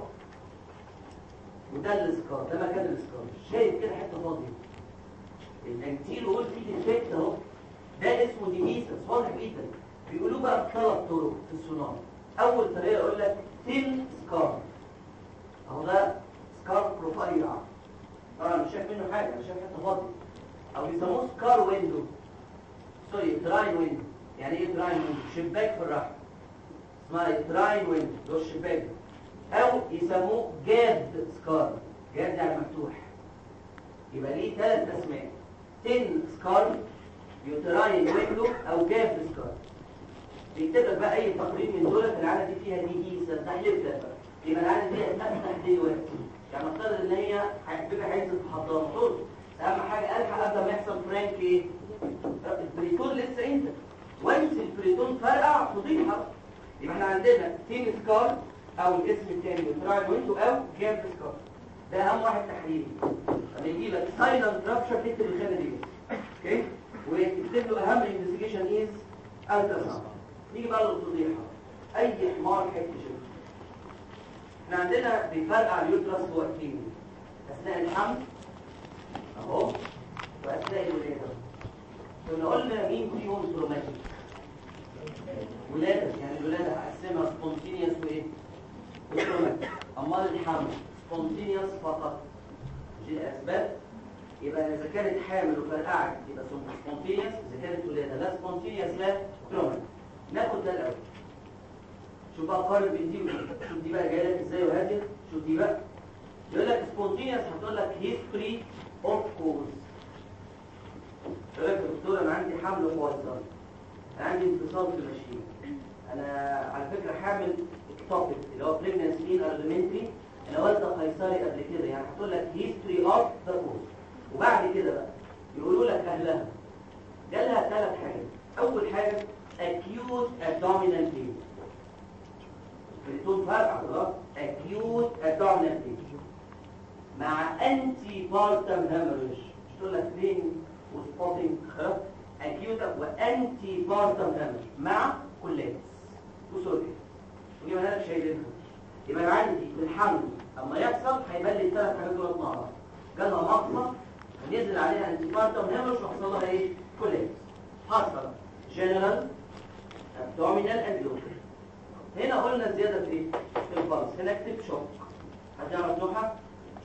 وده السكار ده مكان السكار. شايف كده حته فاضيه الانتيل وقول فيه ديفكت اهو ده اسمه ديهيسنس واضح جدا. بيقولوا بقى بثلاث طرق في السونار. اول طريقه يقول لك ثين سكار اهو ده سكار رفيع طبعا مش شايف منه حاجه انا شايف حته فاضيه. او بيسموه سكار ويندو سوري دراين ويندو. يعني ايه دراين ويندو؟ شباك في الرحم اسمها دراين ويندو ده الشباك او يسموه جاب سكار. جاب يعني مفتوح، يبقى ليه ثلاث اسماء: تين سكار، يوتراين ويندو، او جاب سكار. بيكتب لك بقى اي تقرير من دول في العاده دي فيها دي دي تحليل ده، يبقى العاده دي هتفتح دلوقتي. يعني نفترض ان هي هتبقى هينزل في حضانه طول، اهم حاجه الحق قبل ما يحصل فرانك ايه؟ البريتون لسه انت وانس البريتون فرقع فضيحه. يبقى احنا عندنا تين سكار او الاسم الثاني يوتراين ويندو او جاب سكار. ده اهم واحد تحليلي. لما يجي لك سايلنت رابشر تكتب الخانه دي اوكي، وتكتب له اهم انفستيجيشن از التراساوند. نيجي بقى للفضيحه، اي حمار حته شبه. احنا عندنا بيفرقع اليوترس في وقتين: اثناء الحمل اهو، واثناء الولاده. كنا قلنا مين فيهم تروماتيك؟ ولاده، يعني الولاده هقسمها سبونتينيوس وايه؟ وتروماتيك. امال الحمل سبونتينيوس فقط. دي الاسباب. يبقى اذا كانت حامل وفرقعت يبقى سبونتينيوس، اذا كانت ولاده لا سبونتينيوس لا تروماتيك. ناخد ده الاول. شوف بقى قارن بين دي ودي. شوف دي بقى جايه لك ازاي وهاديه. شوف دي بقى يقول لك سبونتينيوس، هتقول لك هيستوري اوف كوز. يقول لك يا دكتور انا عندي حمل وحويصل، انا عندي انفصال في المشيمه، انا على فكره حامل اكتوبيك اللي هو بريجننسي مين ارجمنتري، انا والده قيصري قبل كده. يعني هتقول لك هيستوري اوف ذا كوز. وبعد كده بقى يقولوا لك اهلها جالها ثلاث حاجات. اول حاجه acute abdominal pain. بريتون فرقع خلاص. acute abdominal pain مع anti partum hemorrhage. مش تقول لك pain وسبوتنج خلاص. acute وانتي partum hemorrhage مع كولابس وسوريا. ودي انا شايلينها. يبقى انا عندي في الحمل اما يحصل هيبان لي الثلاث حاجات دول مع بعض. جالها مقصه ونزل عليها انتي بارتم هيموريج وحصل لها ايه؟ كولابس. حصل جنرال ابدومينال اند لوكال. هنا قلنا زياده في ايه؟ في البلس. هنا اكتب شوك. حد يعرف نوعها؟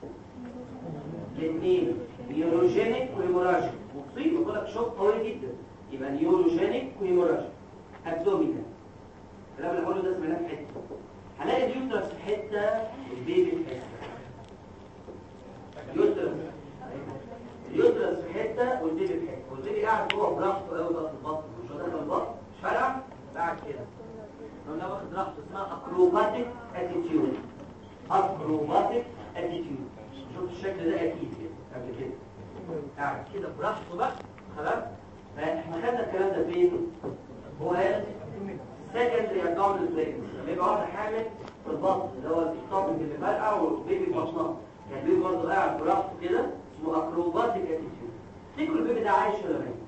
الاثنين نيوروجينيك وهيموراجيك. مصيبه بقول لك شوك قوي جدا. يبقى نيوروجينيك وهيموراجيك. ابدومينال. الكلام اللي بقوله ده سمعناه في حته. هلاقي اليوترس في حته والبيبي في حته. اليوترس اليوترس في حته والبيبي في حته، والبيبي قاعد جوه براحته قوي بقى في البطن، مش داخل البطن، مش فارقه، قاعد كده. قلنا واخد راحته، اسمها اكروباتيك اتيتيود. اكروباتيك اتيتيود. شوف الشكل ده اكيد كده قبل كده. قاعد كده براحته بقى خلاص. فاحنا خدنا الكلام ده فين؟ هو قال سكندري ابدومينال بريجنسي. لما يبقى واحده حامل في البطن اللي هو التوبنج اللي فرقع والبيبي في بطنها، يعني البيبي برضه قاعد براحته كده، اسمه اكروباتيك اتيتيود. تفتكروا البيبي ده عايش ولا ميت؟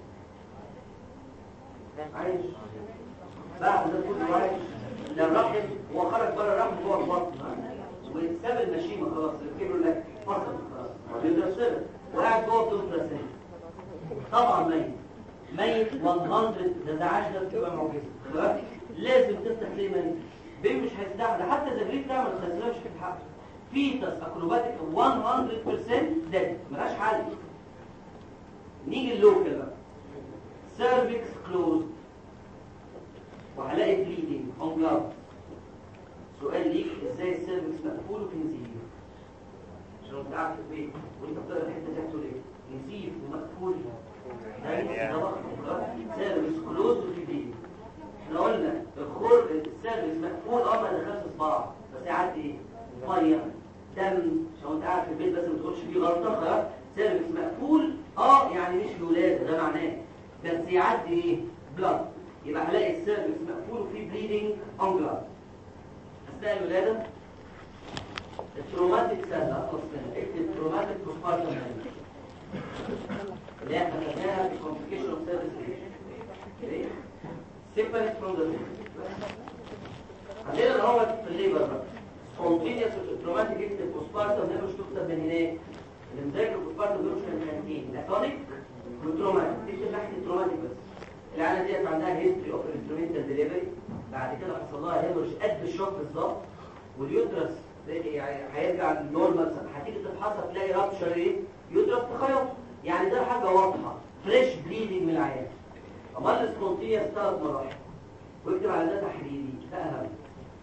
عايش. بعد ده كله عايش. ده الرحم هو خرج بره الرحم جوه البطن وساب المشيمه خلاص، الكبر لك فصل خلاص بيقدر يسيبها وقاعد جوه بدون برسنت. طبعا ميت. ميت مية. ده ده عاش، ده بتبقى معجزه. لازم تفتح ليه ميت. بين مش هيستحمل حتى اذا جريت تعمل خساره مش هتتحقق. فيتس اكروباتيك مية بالمية ده ملهاش حل. نيجي اللوكال بقى. سيرفكس كلوز وهلاقي بليدنج اون بلاد. سؤال ليك، ازاي السيرفكس مقفول وفي نزيف؟ عشان انت قاعد في البيت وانت بتقرا الحته دي هتقول ايه؟ نزيف ومقفول. ده ضغط سيرفكس كلوز وفي بليدنج. احنا قلنا الخور السيرفكس مقفول اه ما دخلش صباع بس يعدي ايه؟ ميه دم. عشان انت قاعد في البيت بس ما تقولش فيه غلطه خلاص. سيرفكس مقفول اه يعني مش الولاده، ده معناه بس يعدي ايه؟ بلاد. يبقى هلاقي السيرفكس مقفول وفيه بليدنج اون بلاد. اثناء الولاده التروماتيك سهل اخلص منها. اكتب تروماتيك بوستبارتم اللي احنا خدناها في كومبليكيشن اوف سيرفكس سيبريت فروم ذا عندنا اللي هو في الليبر بقى سبونتينيوس تروماتيك. اكتب بوستبارتم ده مش تكتب من هناك. اللي مذاكر بوستبارتم دول مش كانتين اتونيك والتروماتيك. تكتب تحت التروماتيك بس. العيله ديت عندها هيستوري اوف انسترومنتال ديليفري، بعد كده حصل لها هيموريج قد الشوك بالظبط، واليوترس هيرجع للنورمال. هتيجي تفحصها تلاقي رابشر ايه؟ يوترس تخيط. يعني ده حاجه واضحه فريش بليدنج من العيان. امال السبونتينيوس ثلاث مراحل واكتب على ده تحليلي. ده اهم.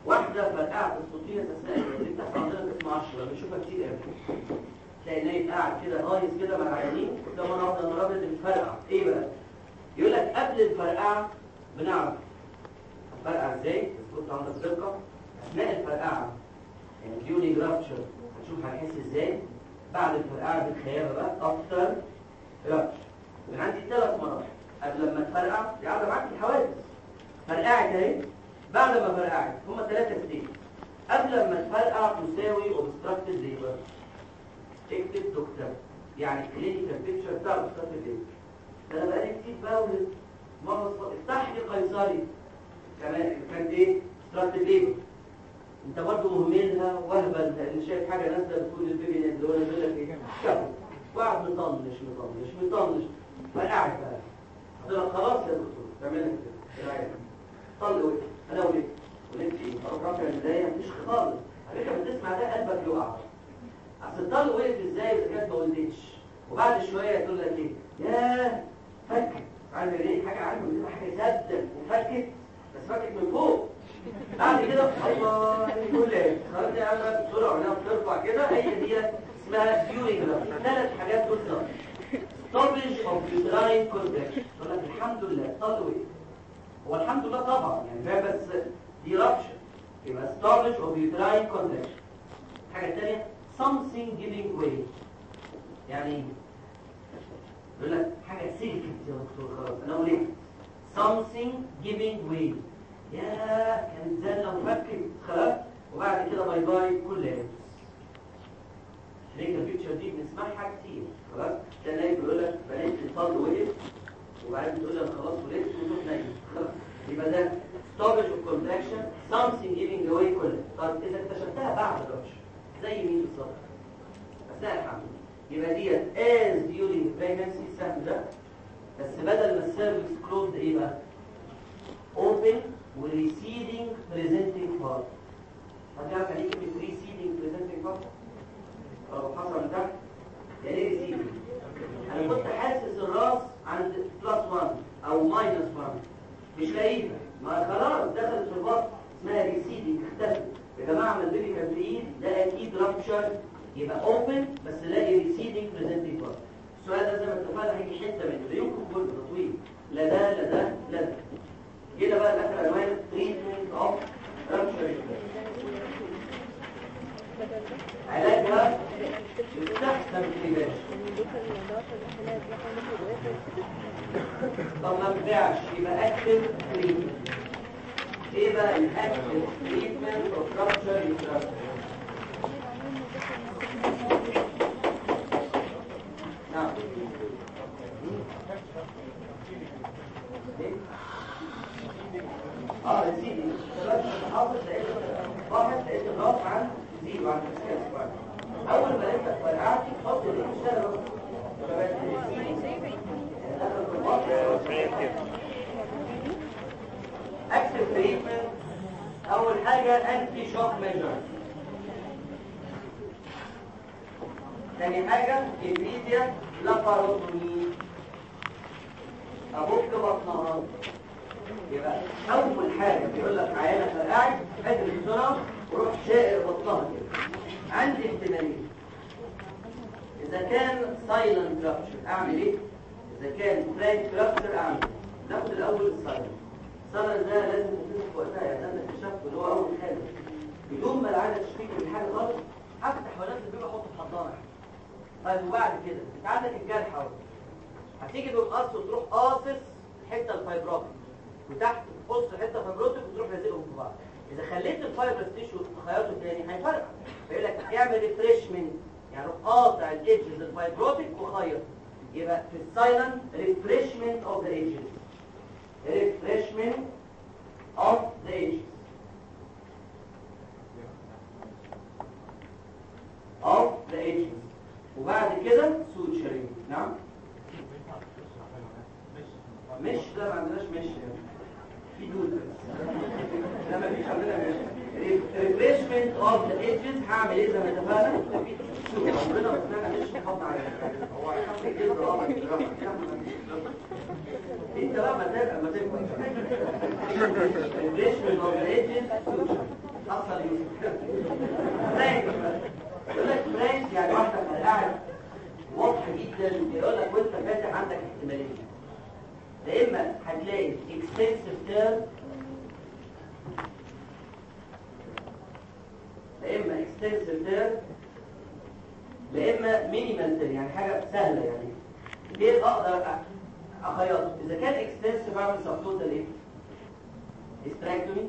واحده فرقعت السوتيه اثناء اللي بتحصل عندنا في اسم عشرة بنشوفها كتير قوي. تلاقي نايم قاعد كده هايص كده مع العيانين ده مره واحده انا راجل بتفرقع. ايه بقى؟ يقول لك قبل الفرقعه بنعرف الفرقعه ازاي، بس كنت عندك دقه اثناء الفرقعه يعني ديورينج رابتشر هتشوف هتحس ازاي. بعد الفرقعه بالخيابه بقى افتر رابتشر. من عندي ثلاث مراحل قبل لما تفرقع يعني معاك الحوادث فرقعت اهي. بعد ما فرقعت هم ثلاثه ستيج. قبل ما تفرقع تساوي اوبستراكتد ليبر. اكتب دكتور يعني كلينيكال بيكتشر بتاع اوبستراكتد ليبر. انا بقالي كتير بقول مره افتح لي قيصري كمان كانت ايه اوبستراكتد ليبر. انت برضه مهملها وهبل لان شايف حاجه نازله بتقول البيبي نازل ولا بيقول لك ايه شافه وقعد مطنش مطنش مطنش فرقعت بقى. قلت لك خلاص يا دكتور تعملها كده ايه رايك؟ طل وقف انا ولدت ولدت ايه؟ اروح رافع البدايه مفيش خالص. على فكره بتسمع ده قلبك يقع. اصل الطل وقف ازاي اذا كانت ما ولدتش وبعد شويه تقول لك ايه؟ ياه فكت عامل ايه؟ حاجه عامله كده حاجه سد وفكت بس فكت من فوق. بعد كده ايوه كل ايه؟ خلاص يا عم بسرعه ولا بترفع كده هي دي اسمها ديورينج رابتشر. ثلاث حاجات دول صار stoppage of uterine contraction. يقول لك الحمد لله طل وقف. هو الحمد لله طبعا يعني فاهم بس دي رابشر يبقى stoppage of uterine contraction. الحاجه الثانيه something giving way يعني ايه؟ يقول لك حاجه سلكت يا دكتور خلاص انا اقول ايه؟ something giving way. يا كانت زله وفكت خلاص وبعد كده باي باي كل ايه. ليك البيكتشر دي بنسمعها كتير خلاص. تلاقي بيقول لك بنيت الطل وقف وبعدين تقول لك خلاص ولدت وتروح نايم خلاص. يبقى ده stoppage of contraction something giving away كله. طب اذا اكتشفتها بعد الرابشر زي مين بالظبط؟ اثناء الحمل. يبقى ديت as during pregnancy السهم ده بس بدل ما السيرفكس كلوزد ايه بقى؟ open و receding presenting part. هتعرف يعني ايه كلمه receding presenting part؟ لو حصل من تحت يعني ايه receding؟ انا كنت حاسس الراس عند بلس واحد او ماينس واحد مش لاقيها ما خلاص دخلت في البطن اسمها ريسيدنج اختفت. يا جماعه ما البيبي كان بعيد ده اكيد رابشر يبقى اوبن بس لاقي ريسيدنج بريزنتنج بارت. السؤال ده زي ما اتفقنا هيجي حته منه لا يمكن كله تطويل لا ده لا ده لا ده. جينا بقى لاخر عنوان تريتمنت اوف رابشر. علاجها يستحسن العلاج. طب ما بدعش يبقى اكتف تريتمنت. ايه بقى الاكتف تريتمنت اوف رابشر يوترس؟ نعم اه نسيتي ثلاث محافظ لقيت واحد لقيت الراس عن زيرو عن الاسكاس. اول ما لقيتك فرقعتي تحط ايديك اشتغل اكتف تريتمنت. اول حاجه انتي شوك ميجر. ثاني حاجه انفيزيا لاباروتومي ابوك بطنها. يبقى اول حاجه بيقول لك عيانه فرقعت اجري بسرعه وروح شائر بطنها كده. عندي احتمالين. اذا كان سايلنت رابشر اعمل ايه؟ اذا كان فرانك رابشر اعمل ايه؟ ناخد الاول السايلنت. السايلنت ده لازم تكون في وقتها يعني انا اكتشفت ان هو اول حاجه بدون ما العيانه تشتكي من حاجه خالص هفتح ولاد البيبي احطه في حضانه. طيب وبعد كده انت عندك الجرح اهو هتيجي بالقص وتروح قاصص الحته الفايبروتيك وتحت تقص حته فايبروتيك وتروح لازقهم في بعض. اذا خليت الفايبرس تيشو تخيطه تاني هيفرق. فيقول لك اعمل ريفريشمنت يعني روح قاطع الايدجز الفايبروتيك وخيط. يبقى في السايلنت ريفريشمنت اوف ذا ايدجز. ريفريشمنت اوف ذا ايدجز اوف ذا ايدجز وبعد كده سوتشرينج. نعم مش ده ما عندناش مش في دول بس ده ما فيش عندنا مش ريفريشمنت اوف ذا ايدجز. هعمل ايه زي ما اتفقنا؟ عمرنا ما سمعنا مش نحط عليها هو هيحط كده ضربه انت بقى ما تبقى ما تبقى ريفريشمنت اوف ذا ايدجز. حصل يوسف فرانك يقول لك فرانك يعني واحده كان قاعد واضح جدا يقول لك وانت فاتح عندك احتمالين، يا اما هتلاقي extensive term يا اما extensive term يا اما minimal term، يعني حاجه سهله. يعني ليه اقدر اخيطه؟ اذا كان extensive اعمل سبتوتال ايه؟ استراكتومي.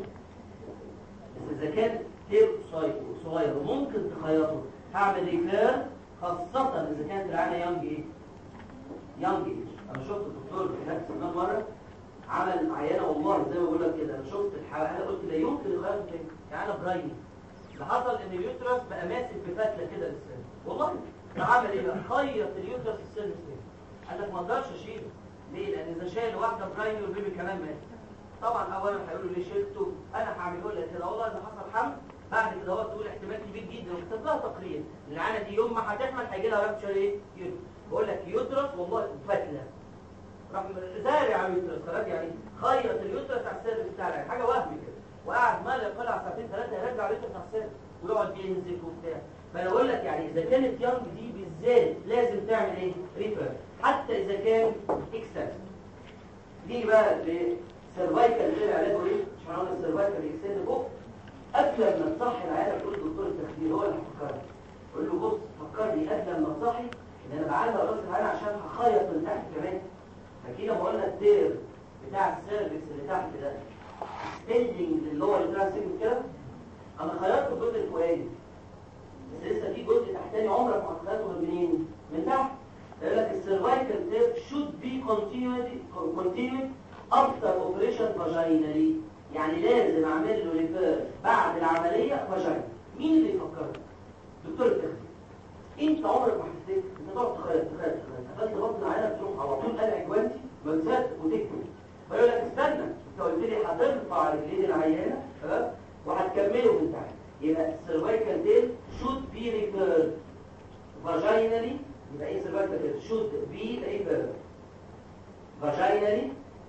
بس اذا كان تير صغير وممكن تخيطه هعمل ريفير، خاصه اذا كانت العينه يانج ايه؟ يانج ايج. انا شفت الدكتور في نفس الزمان مره عمل عينه، والله زي ما بقول لك كده، انا شفت الحاله انا قلت لا يمكن يخيط تاني، يعني انا برايمي اللي حصل ان اليوترس بقى ماسك بفتله كده للسن، والله ده عمل ايه بقى؟ خيط اليوترس السن الثاني. قال لك ما اقدرش اشيله، ليه؟ لان اذا شايل واحده برايمي والبيبي كمان مات. طبعا اولا هيقولوا ليه شلته؟ انا هعمله لك كده والله اذا حصل حمل بعد كده هو تقول احتمال كبير جدا وكتب لها تقرير العانه دي يوم ما هتحمل هيجي لها رابشر ايه؟ يوترس. بقول لك يوترس والله فتله راح زارع على اليوترس، خلاص يعني خيط اليوترس على السيرفس بتاع العين، حاجه وهم كده، وقعد ما لا يقل على ساعتين ثلاثه يرجع اليوترس على السيرفس ويقعد ينزف وبتاع. فانا بقول لك يعني اذا كانت يانج دي بالذات لازم تعمل ايه؟ ريفير، حتى اذا كان اكستنس. دي بقى لسيرفايكال غير علاجه ايه؟ مش هنقول السيرفايكال اكستند فوق. قبل ما تصحي العيال تقول دكتور التخدير هو اللي هيفكرني، قول له بص فكرني قبل ما تصحي ان انا بعلق راس العيال عشان هخيط من تحت كمان. فكده ما قلنا التير بتاع السيرفكس اللي تحت ده ستيندنج اللي هو الترانسيم كده، انا خيطت الجزء الفوقاني بس لسه في جزء تحتاني عمرك ما هتخيطه من منين؟ من تحت. يقول لك السيرفايكال تير should be continued continued after operation vaginally، يعني لازم اعمل له ريفير بعد العمليه فاجينا. مين اللي يفكرك؟ دكتور التخدير. انت عمرك ما حسيت انت تقعد تخيط تخيط تخيط قفلت بطن العيله تروح على طول قلع جوانتي وانسات وتكتب، فيقول لك استنى انت قلت لي هترفع رجلين العيانه خلاص وهتكمله من تحت. يبقى السيرفايكال تيل should be referred vaginally. يبقى ايه السيرفايكال تيل؟ should be referred vaginally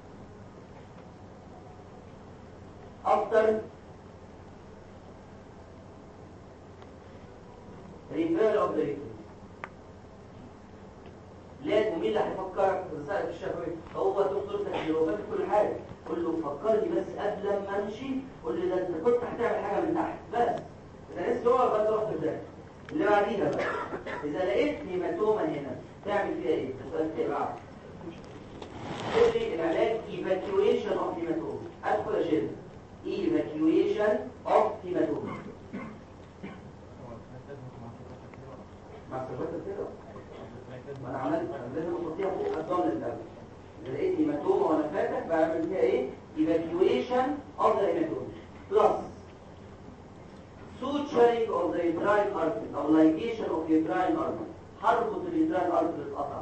after referral of the rectum. لازم مين اللي هيفكرك في رسالة الشفوي؟ هو دكتور تخدير، هو فاكر كل حاجة. قول له فكرني بس قبل ما امشي، قول لي ده انت كنت هتعمل حاجة من تحت بس اذا لسه هو بس رحت ازاي. اللي بعديها بقى اذا لقيت هيماتوما هنا تعمل فيها ايه؟ السؤال بتاعي بعد قول لي العلاج evacuation of hematoma. ادخل اشيل evacuation of hematoma مع السيرفايكال كده. وانا عملت لازم احطيها فوق الضمن الاول. اذا لقيت هيماتوما وانا فاتح بعمل فيها ايه؟ evacuation of the hematoma plus suturing of the uterine artery او ligation of the uterine artery. حركة اليوتراين artery اتقطع.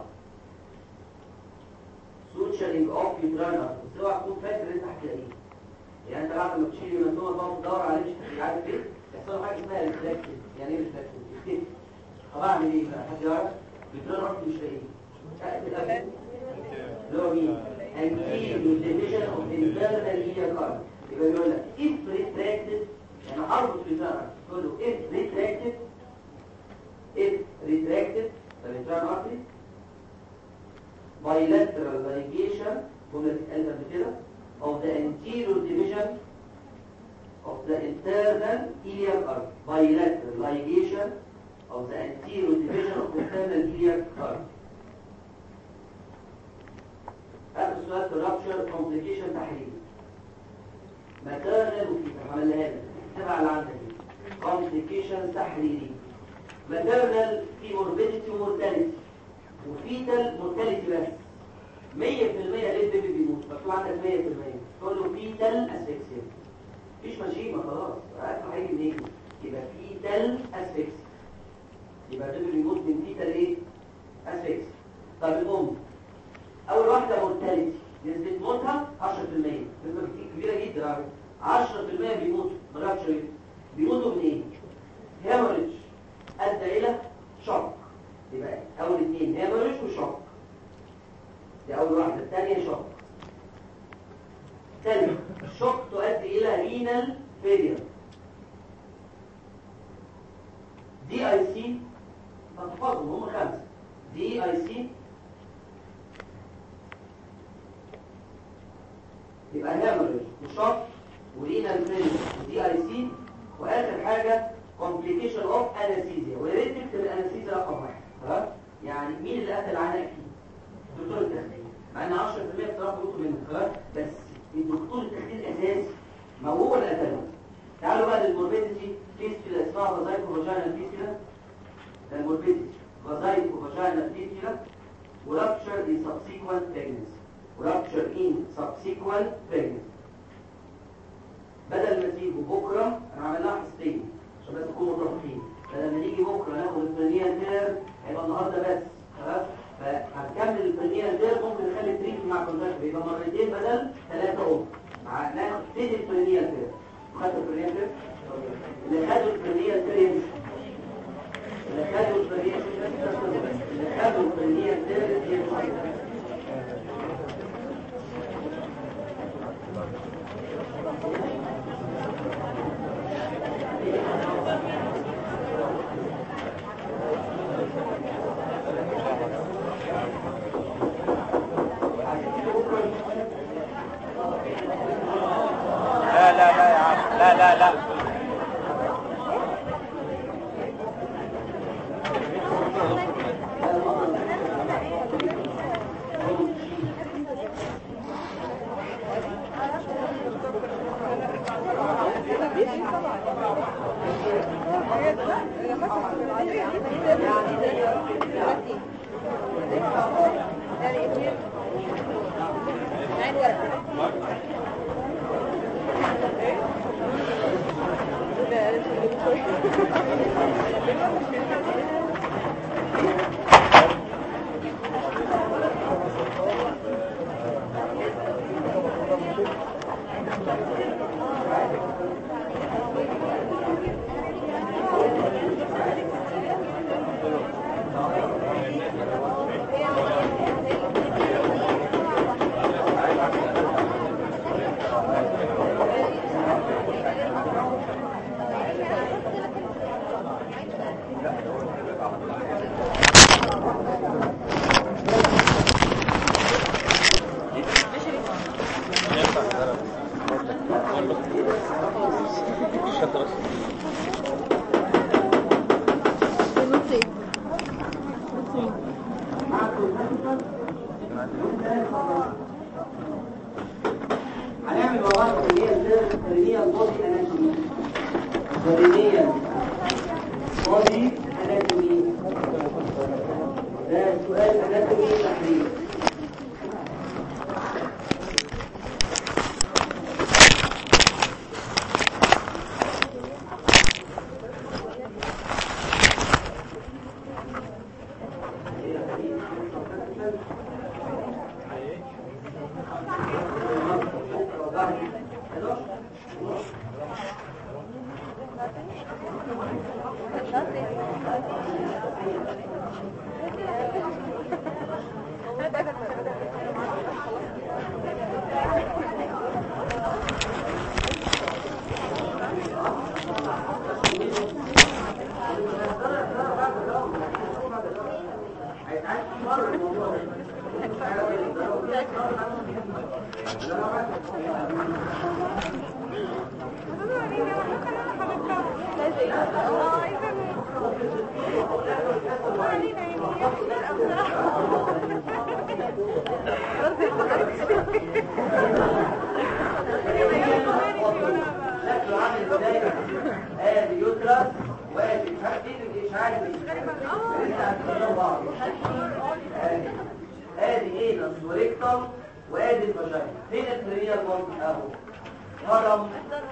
suturing of uterine artery. بس اوعى تكون فاكر انت هتلاقيه. يعني انت بعد ما تشيل الهيماتوما تقعد تدور عليه مش عارف ايه، يحصل حاجه اسمها ريفلكتيف. يعني ايه ريفلكتيف؟ طب اعمل ايه بقى؟ حد يعرف؟ اليوتراين artery مش لاقيه. اللي هو مين؟ anterior division of internal iliac artery. يبقى بيقول لك if retracted، يعني اربط اليوتراين تقول له if retracted if retracted اليوتراين artery bilateral ligation جمله اتقالت قبل كده of the anterior division of the internal iliac artery. bilateral ligation of the anterior division of the internal iliac artery. آخر سؤال في الرابشر complication تحليل maternal وفيتا عملها لك تبع اللي عندك دي complication تحليلي. maternal في morbidity ومورتاليتي وفيتال mortality بس مية في المية. ليه البيبي بيموت؟ مكتوب عندك مية في المية تقول له فيتال اسفكسيا. مفيش مشيمة خلاص عارف هيجي منين؟ يبقى فيتال اسفكسيا. يبقى البيبي بيموت من فيتال ايه؟ اسفكسيا. طب الام اول واحده مورتاليتي نسبه موتها عشرة في المية، نسبه كبيره جدا على عشرة في المية بيموتوا من رابشر. بيموتوا من ايه؟ هيموريدج ادى الى شوك. يبقى اول اثنين هيموريدج وشوك، دي اول واحده. الثانيه شوك. ثاني الشوك تؤدي الى رينال فيلير. دي اي سي تحفظهم هم خمسه. دي اي سي يبقى هامرج وشوك ورينال فيلير ودي اي سي، واخر حاجه كومبليكيشن اوف انستيزيا. ويا ريت تكتب الانستيزيا رقم واحد. خلاص يعني مين اللي قتل عنها اكيد؟ دكتور التخدير، مع ان عشرة في المية بصراحه بيقولوا منه. خلاص بس الدكتور التخدير الاساسي ما هو اللي قتله. تعالوا بقى للموربيديتي. فيستيلا اسمها فازايكو فاجينال فيستيلا. الموربيديتي فازايكو فاجينال فيستيلا ورابتشر ان سبسيكوينت بريجنسي. ورابتشر ان سبسيكوينت بريجنسي. بدل ما تيجوا بكره انا عملناها حصتين عشان بس تكونوا متفقين. بدل ما نيجي بكره ناخد البرينيال تير هيبقى النهارده بس. خلاص فهنكمل البرينيال تير، ممكن نخلي التريت مع كونتاكت يبقى مرتين بدل ثلاثه اهو. مع ناخد تيجي البرينيال تير. خدوا البرينيال تير؟ اللي خدوا البرينيال تير يمشي. اللي خدوا البرينيال تير اللي خدوا البرينيال تير يمشي. لا لا لا يا عم، لا لا لا هنعمل مع بعض برينيال بودي اناتومي. برينيال بودي اناتومي ده سؤال اناتومي تحليل. شكله عامل ازاي؟ ادي يوترس وادي مش عارف ايه مش عارف ايه لسه هتكلموا بعض. ادي اينس وريكتم وادي الفاجينا. فين البرينيال بودي اهو؟ هرم.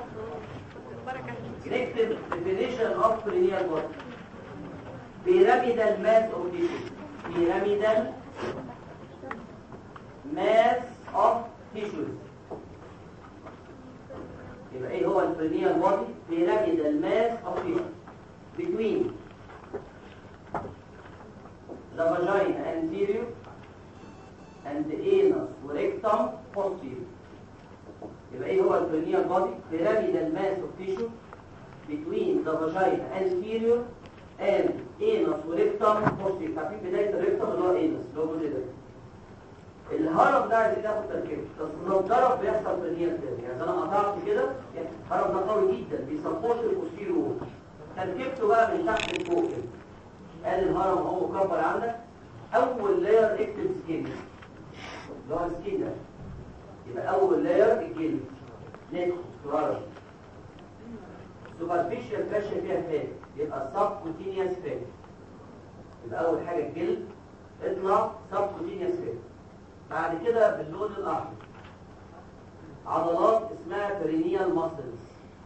نكتب definition of perineal body. pyramidal mass of tissue. pyramidal mass of tissues. يبقى ايه هو البرينيال بودي؟ pyramidal mass of tissue between the vagina anterior and the anus rectum posterior. يبقى ايه هو البرينيال بودي؟ pyramidal mass of tissue between the vagina anterior and anus وريكتم posterior. عارفين بداية الريكتم اللي هو anus اللي هو الجزء ده. الهرم ده عايزين ناخد تركيبه، بس لو ضرب بيحصل برينيال تير. يعني انا قطعت كده يعني الهرم ده قوي جدا بيسبورت البوستيريور. تركيبته بقى من تحت لفوق كده. قال الهرم هو مكبر عندك. اول لاير اكتب سكين اللي هو السكين ده. يبقى اول لاير الجلد. نيكو ترارج. سوبرفيشال فاشيا فيها فات. يبقى سبكوتينيوس فات. يبقى اول حاجه الجلد اطلع سبكوتينيوس فات. بعد كده باللون الاحمر عضلات اسمها برينيال ماسلز.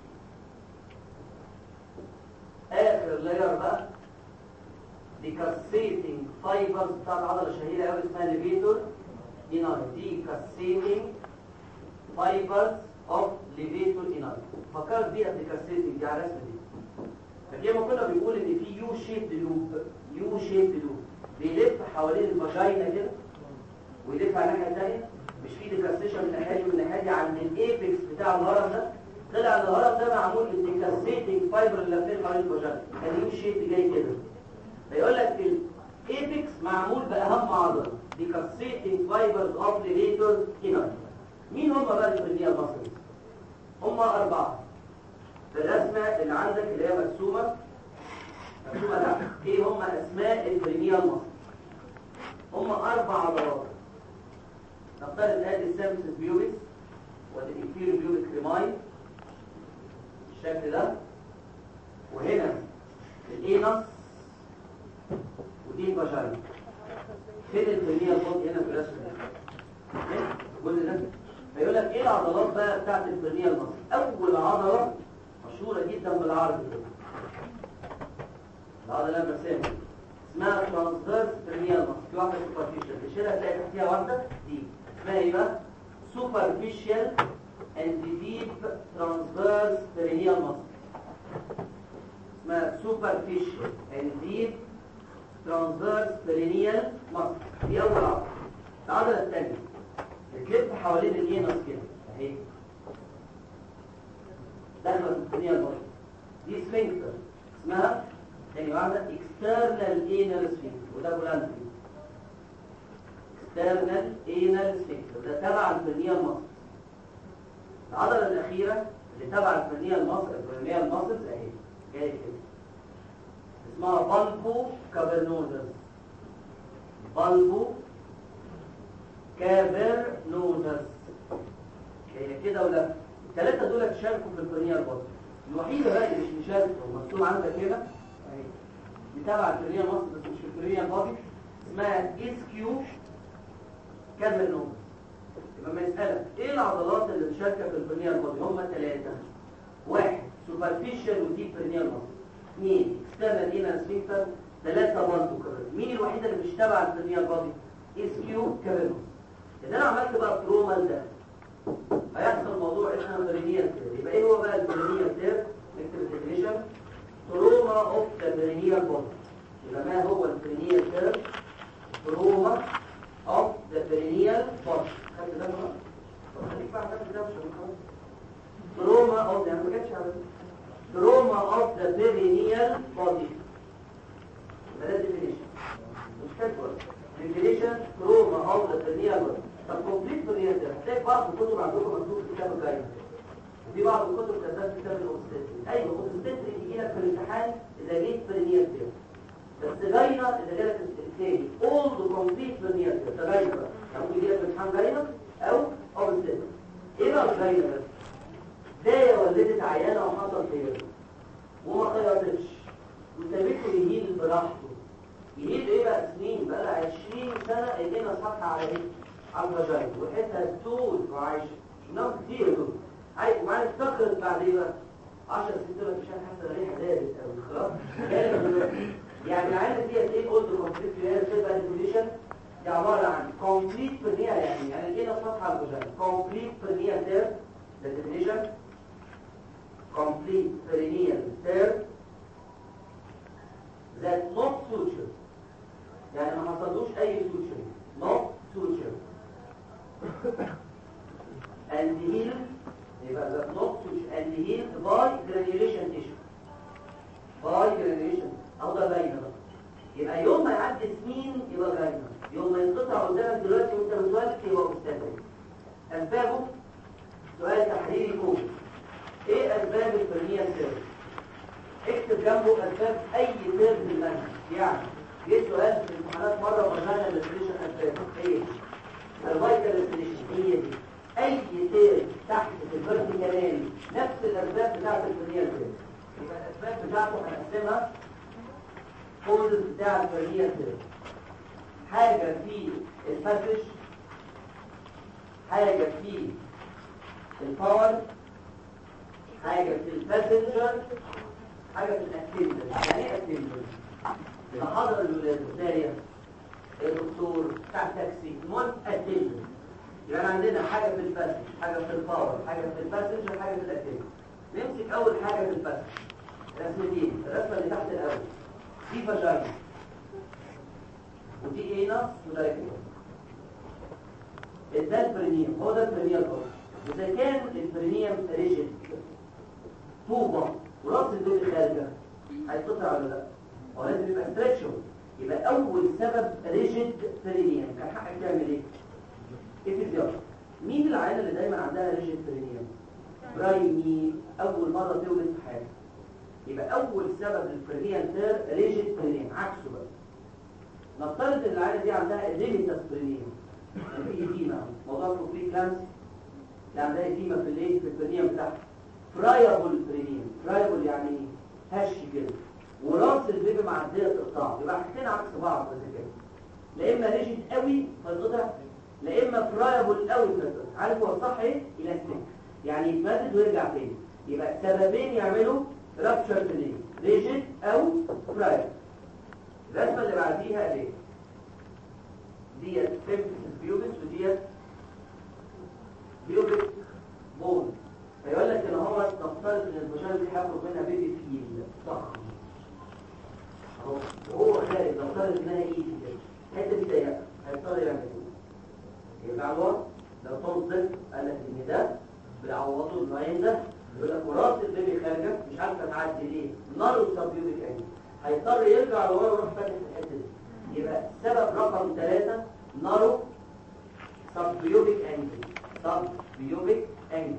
اخر لاير بقى ديكاسيتنج فايبرز بتاعت عضله شهيره قوي اسمها ليفيتور اناي. ديكاسيتنج فايبرز اوف ليفيتور اناي. فكرت بيها ديكاسيتنج دي على الرسمه دي. فكما كنا بيقول ان في يو شيب لوب. يو شيب لوب بيلف حوالين الفاجينا كده ويلف على الناحيه الثانيه. مش في ديكاسيشن من الناحيه دي ومن الناحيه دي عند الايبكس بتاع الهرم ده. طلع الهرم ده معمول بالديكاسيتنج فايبر اللي لافين حوالين الفاجينا. كان يو شيب جاي كده. فيقول لك الايبكس معمول باهم عضله ديكاسيتنج فايبرز اوف ليفيتور اناي. مين هم بقى البرينيال ماسلز؟ هم اربعه. في الرسمه اللي عندك اللي هي مرسومه مرسومه ده ايه هم اسماء البرينيال ماسلز؟ هم اربع عضلات. نفترض ادي السيرفيس بيوبس وادي الانفيريور بيوبس كريماي بالشكل ده. وهنا الانس ودي الفاجينا. فين البرينيال بودي هنا في الرسم ده؟ الجزء ده. فيقول لك ايه العضلات بقى بتاعت البرينيال ماسل؟ اول عضله مشهوره جدا بالعرض كده. العضله اللي انا اسمها ترانسفيرس برينيال ماسل. في واحده سوبرفيشال تشيلها تلاقي تحتيها واحده دي اسمها ايه بقى؟ سوبرفيشال اند ديب ترانسفيرس برينيال ماسل. اسمها سوبرفيشال اند ديب ترانسفيرس برينيال ماسل. دي اول عضله. العضله الثانيه بتلف حوالين الانس كده اهي داخله في البرينيال ماسل. دي سفنكتر اسمها يعني واحدة external anal sphincter وده بولانتري. external anal sphincter ده تبع البرينيال ماسل. العضلة الأخيرة اللي تبع البرينيال ماسل البرينيال ماسل اهي جاية كده اسمها بالبو كافرنوزس. بالبو كافرنوزس جاية كده ولا الثلاثة دول تشاركوا في البرينيال ماسل. الوحيدة بقى اللي مش مشاركة ومكتوب عندك هنا بتابع البرينيال ماسل بس مش البرينيال بودي اسمها اس كيو كافرنوزس. يبقى ما يسألك ايه العضلات اللي مشاركة في البرينيال بودي؟ هم ثلاثة. واحد سوبرفيشال وديب برينيال ماسل. اثنين اكسترنال انال سفنكتر. ثلاثة بالبو كافرنوزس. مين الوحيدة اللي مش تابع البرينيال بودي؟ اس كيو كافرنوزس. اذا انا عملت بقى تروما ده هيحصل موضوع اسمه برينيال تير. يبقى ايه هو بقى البرينيال تير؟ نكتب الديفينيشن تروما اوف ذا برينيال بودي. يبقى ما هو البرينيال تير؟ تروما اوف ذا برينيال بودي. خدت ده بقى؟ طب خليك بقى خدت ده مش هنخلص. تروما اوف يعني ما جاتش على تروما اوف ذا برينيال بودي. يبقى ده الديفينيشن مش كاتبه. ديفينيشن تروما اوف ذا برينيال بودي. طب كومبليت برينيال تير هتلاقي بعض الكتب عندكم مكتوب في الكتاب الجاي. في بعض الكتب كتبت في كتاب الاوبستريك. ايوه الاوبستريك يجي لك في الامتحان اذا جيت برينيال تير. بس جاينا اذا جالك الثاني اولد كومبليت برينيال تير. ده جاينا بقى ممكن يجي لك في الامتحان جاينا او اوبستريك. ايه بقى جاينا بس؟ دايه ولدت عيانه وحصل تير وما خيطتش وسابته يهيل براحته. يهيل ايه بقى؟ سنين بقى لها عشرين سنه ايدينا صفحه على ايه؟ على الفاجينا وحيتها تول وعايشه. شفناهم كتير دول. عايز ومعنى افتكرت بعد ايه بقى؟ عشر سنين مش حاسه ريحه دارت قوي خلاص. يعني العينه ديت ايه؟ قلت كومبليت برينيال تير بقى ديفينيشن دي عباره عن كومبليت برينيال يعني يعني ايه صفحه على الفاجينا كومبليت برينيال تير. ده ديفينيشن كومبليت برينيال تير ذات نوت سوتشر يعني ما حصلوش اي سوتشر نوت سوتشر and healed يبقى the not switch and healed by granulation tissue by granulation او ده باينه بقى. يبقى يوم ما يعدي سنين يبقى باينه، يوم ما ينقطع قدامك دلوقتي وانت بتولد يبقى مستقبل. اسبابه سؤال تحريري كومي. ايه اسباب البرنيال سيرف؟ اكتب جنبه اسباب اي سيرف في المنهج. يعني جه سؤال في الامتحانات مره وقلنا الريستريشن اسباب ايه؟ الفايتال ريستريشن هي دي. اي سيرف تحت في الفيرتيكالين نفس الاسباب بتاعت البرنيال سيرف. يبقى الاسباب بتاعته هنقسمها كوزز بتاع البرنيال سيرف. حاجه في الباسج، حاجه في الباور، حاجة في الباسنجر، حاجة في الاتندنت. يعني ايه اتندنت؟ محاضرة الوزارية الدكتور بتاع التاكسي المهم اتندنت. يعني عندنا حاجة في الباسنجر، حاجة في الباور، حاجة في الباسنجر، حاجة في الاتندنت. نمسك أول حاجة في الباسنجر. رسمتين، الرسمة اللي تحت الأول دي فاجاينا ودي اينس وده ريكتوم. ده البرينيوم، هو ده البرينيال بوكس. إذا كان البرينيوم ريجيد طوبة وراس البيبي خارجة هيتقطع ولا لا؟ هو لازم يبقى ستريتشر. يبقى أول سبب ريجيد برينيوم كان حقك تعمل إيه؟ إفيزيار. مين العينة اللي دايما عندها ريجيد برينيوم؟ برايمي، أول مرة تولد في حياتها. يبقى أول سبب للبرينيال تير ريجيد برينيوم. عكسه بقى. نفترض إن العينة دي عندها إديميتاس برينيوم. في إديمة، موضوع الكوبري كلامس اللي عندها إديمة في الليل في البرينيوم بتاعها. فرايبل برينيوم، فرايبل يعني هش كده، وراس البيبي معديه تقطع. يبقى حاجتين عكس بعض بس كده. لا اما ريجيد قوي فيتقطع، لا اما فرايبل قوي فيتقطع. عارف هو الصح ايه؟ الاستيك، يعني يتمدد ويرجع تاني. يبقى سببين يعملوا رابتشر برينيوم، ريجيد او فرايبل. الرسمه اللي بعديها ايه؟ ديت سيمبسس بيوبس وديت بيوبس بون. هيقول لك ان هو نفترض ان الفاجينا دي هيخرج منها بيبي فيل ضخم اهو، وهو خارج نفترض انها ايدي كده، الحته دي ضيقه، هيضطر يعمل ايه؟ يرجع لورا. لو تنصف قال لك ان ده بيعوضه الناين ده، يقول لك وراس البيبي خارجه مش عارفه تعدي ليه؟ نارو سبيوبيك انجل، هيضطر يرجع لورا ويروح فاتح الحته دي. يبقى السبب رقم ثلاثة نارو سبيوبيك انجل، سبيوبيك انجل.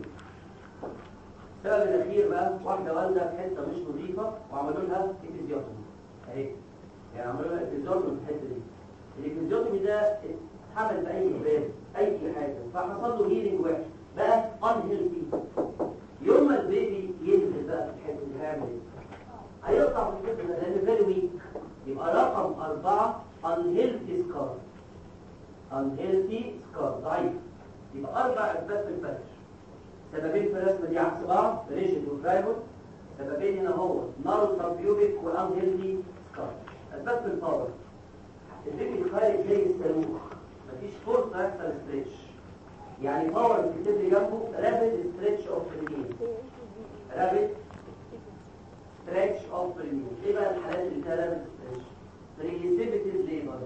السبب الاخير بقى واحده والده في حته مش نظيفه وعملوا لها افيزيوتومي اهي، يعني عملوا لها افيزيوتومي في الحته دي. الافيزيوتومي ده اتحمل باي باب اي حاجه فحصل له هيلينج وحش بقى ان هيلثي. يوم ما البيبي ينزل بقى في الحته دي هيعمل ايه؟ هيقطع في الجسم ده لان فيري ويك. يبقى رقم أربعة ان هيلثي سكار، ان هيلثي سكار ضعيف. يبقى اربع اسباب في الفشل. سببين في الرسمه دي عكس بعض، ريجيد وفرايبل. سببين هنا هو نارو سبيوبيك وان هيلثي سكار. اسباب في الباور، البيبي خارج زي الصاروخ، مفيش فرصه يحصل ستريتش. يعني باور بتكتب لي جنبه رابيد ستريتش اوف برينيوم، رابيد ستريتش اوف برينيوم. ايه بقى الحالات اللي فيها رابيد ستريتش؟ بريسيبيتيف ليبر،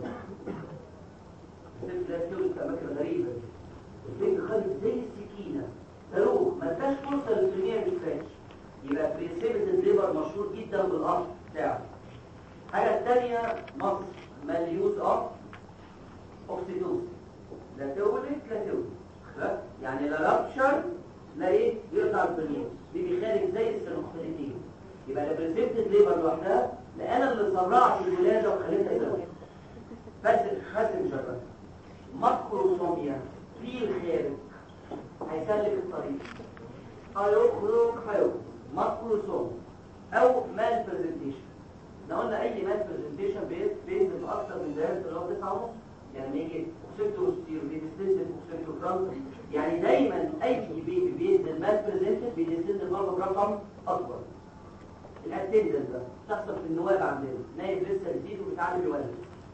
بريسيبيتيف ليبر في اماكن غريبه. البيبي خارج زي السكينه صاروخ، ما اداش فرصه للبرينيوم ستريتش. يبقى بريسيبيتيف ليبر مشهور جدا بالقصد بتاعه. الحاجه الثانيه مصر ماليوز اوف اوكسيتوسين، لا تولد لا تولد، يعني لا رابشر لا ايه يقطع البرينيوم، بيبي خارج زي السيروكسيتين. يبقى لا بريسيبتيف ليبر لوحدها، لا انا اللي سرعت الولاده وخليتها تولد. بس خاسر ماكروسوميا في الخارج هيسلك الطريق، هيخرج هيخرج ماكروسوم او مال برزنتيشن. احنا قلنا اي مال برزنتيشن بينزل اكتر من دايره اللي هو تسعة ونص، يعني يجي اوكسيتوستير بيديستنت اوكسيتوفرانت. يعني دايما اي بيبي بينزل مال برزنتد بيديستنت برضه برقم اكبر. الاتندنت ده بتحصل في النواب عندنا، نايم لسه جديد وبيتعلم يولد،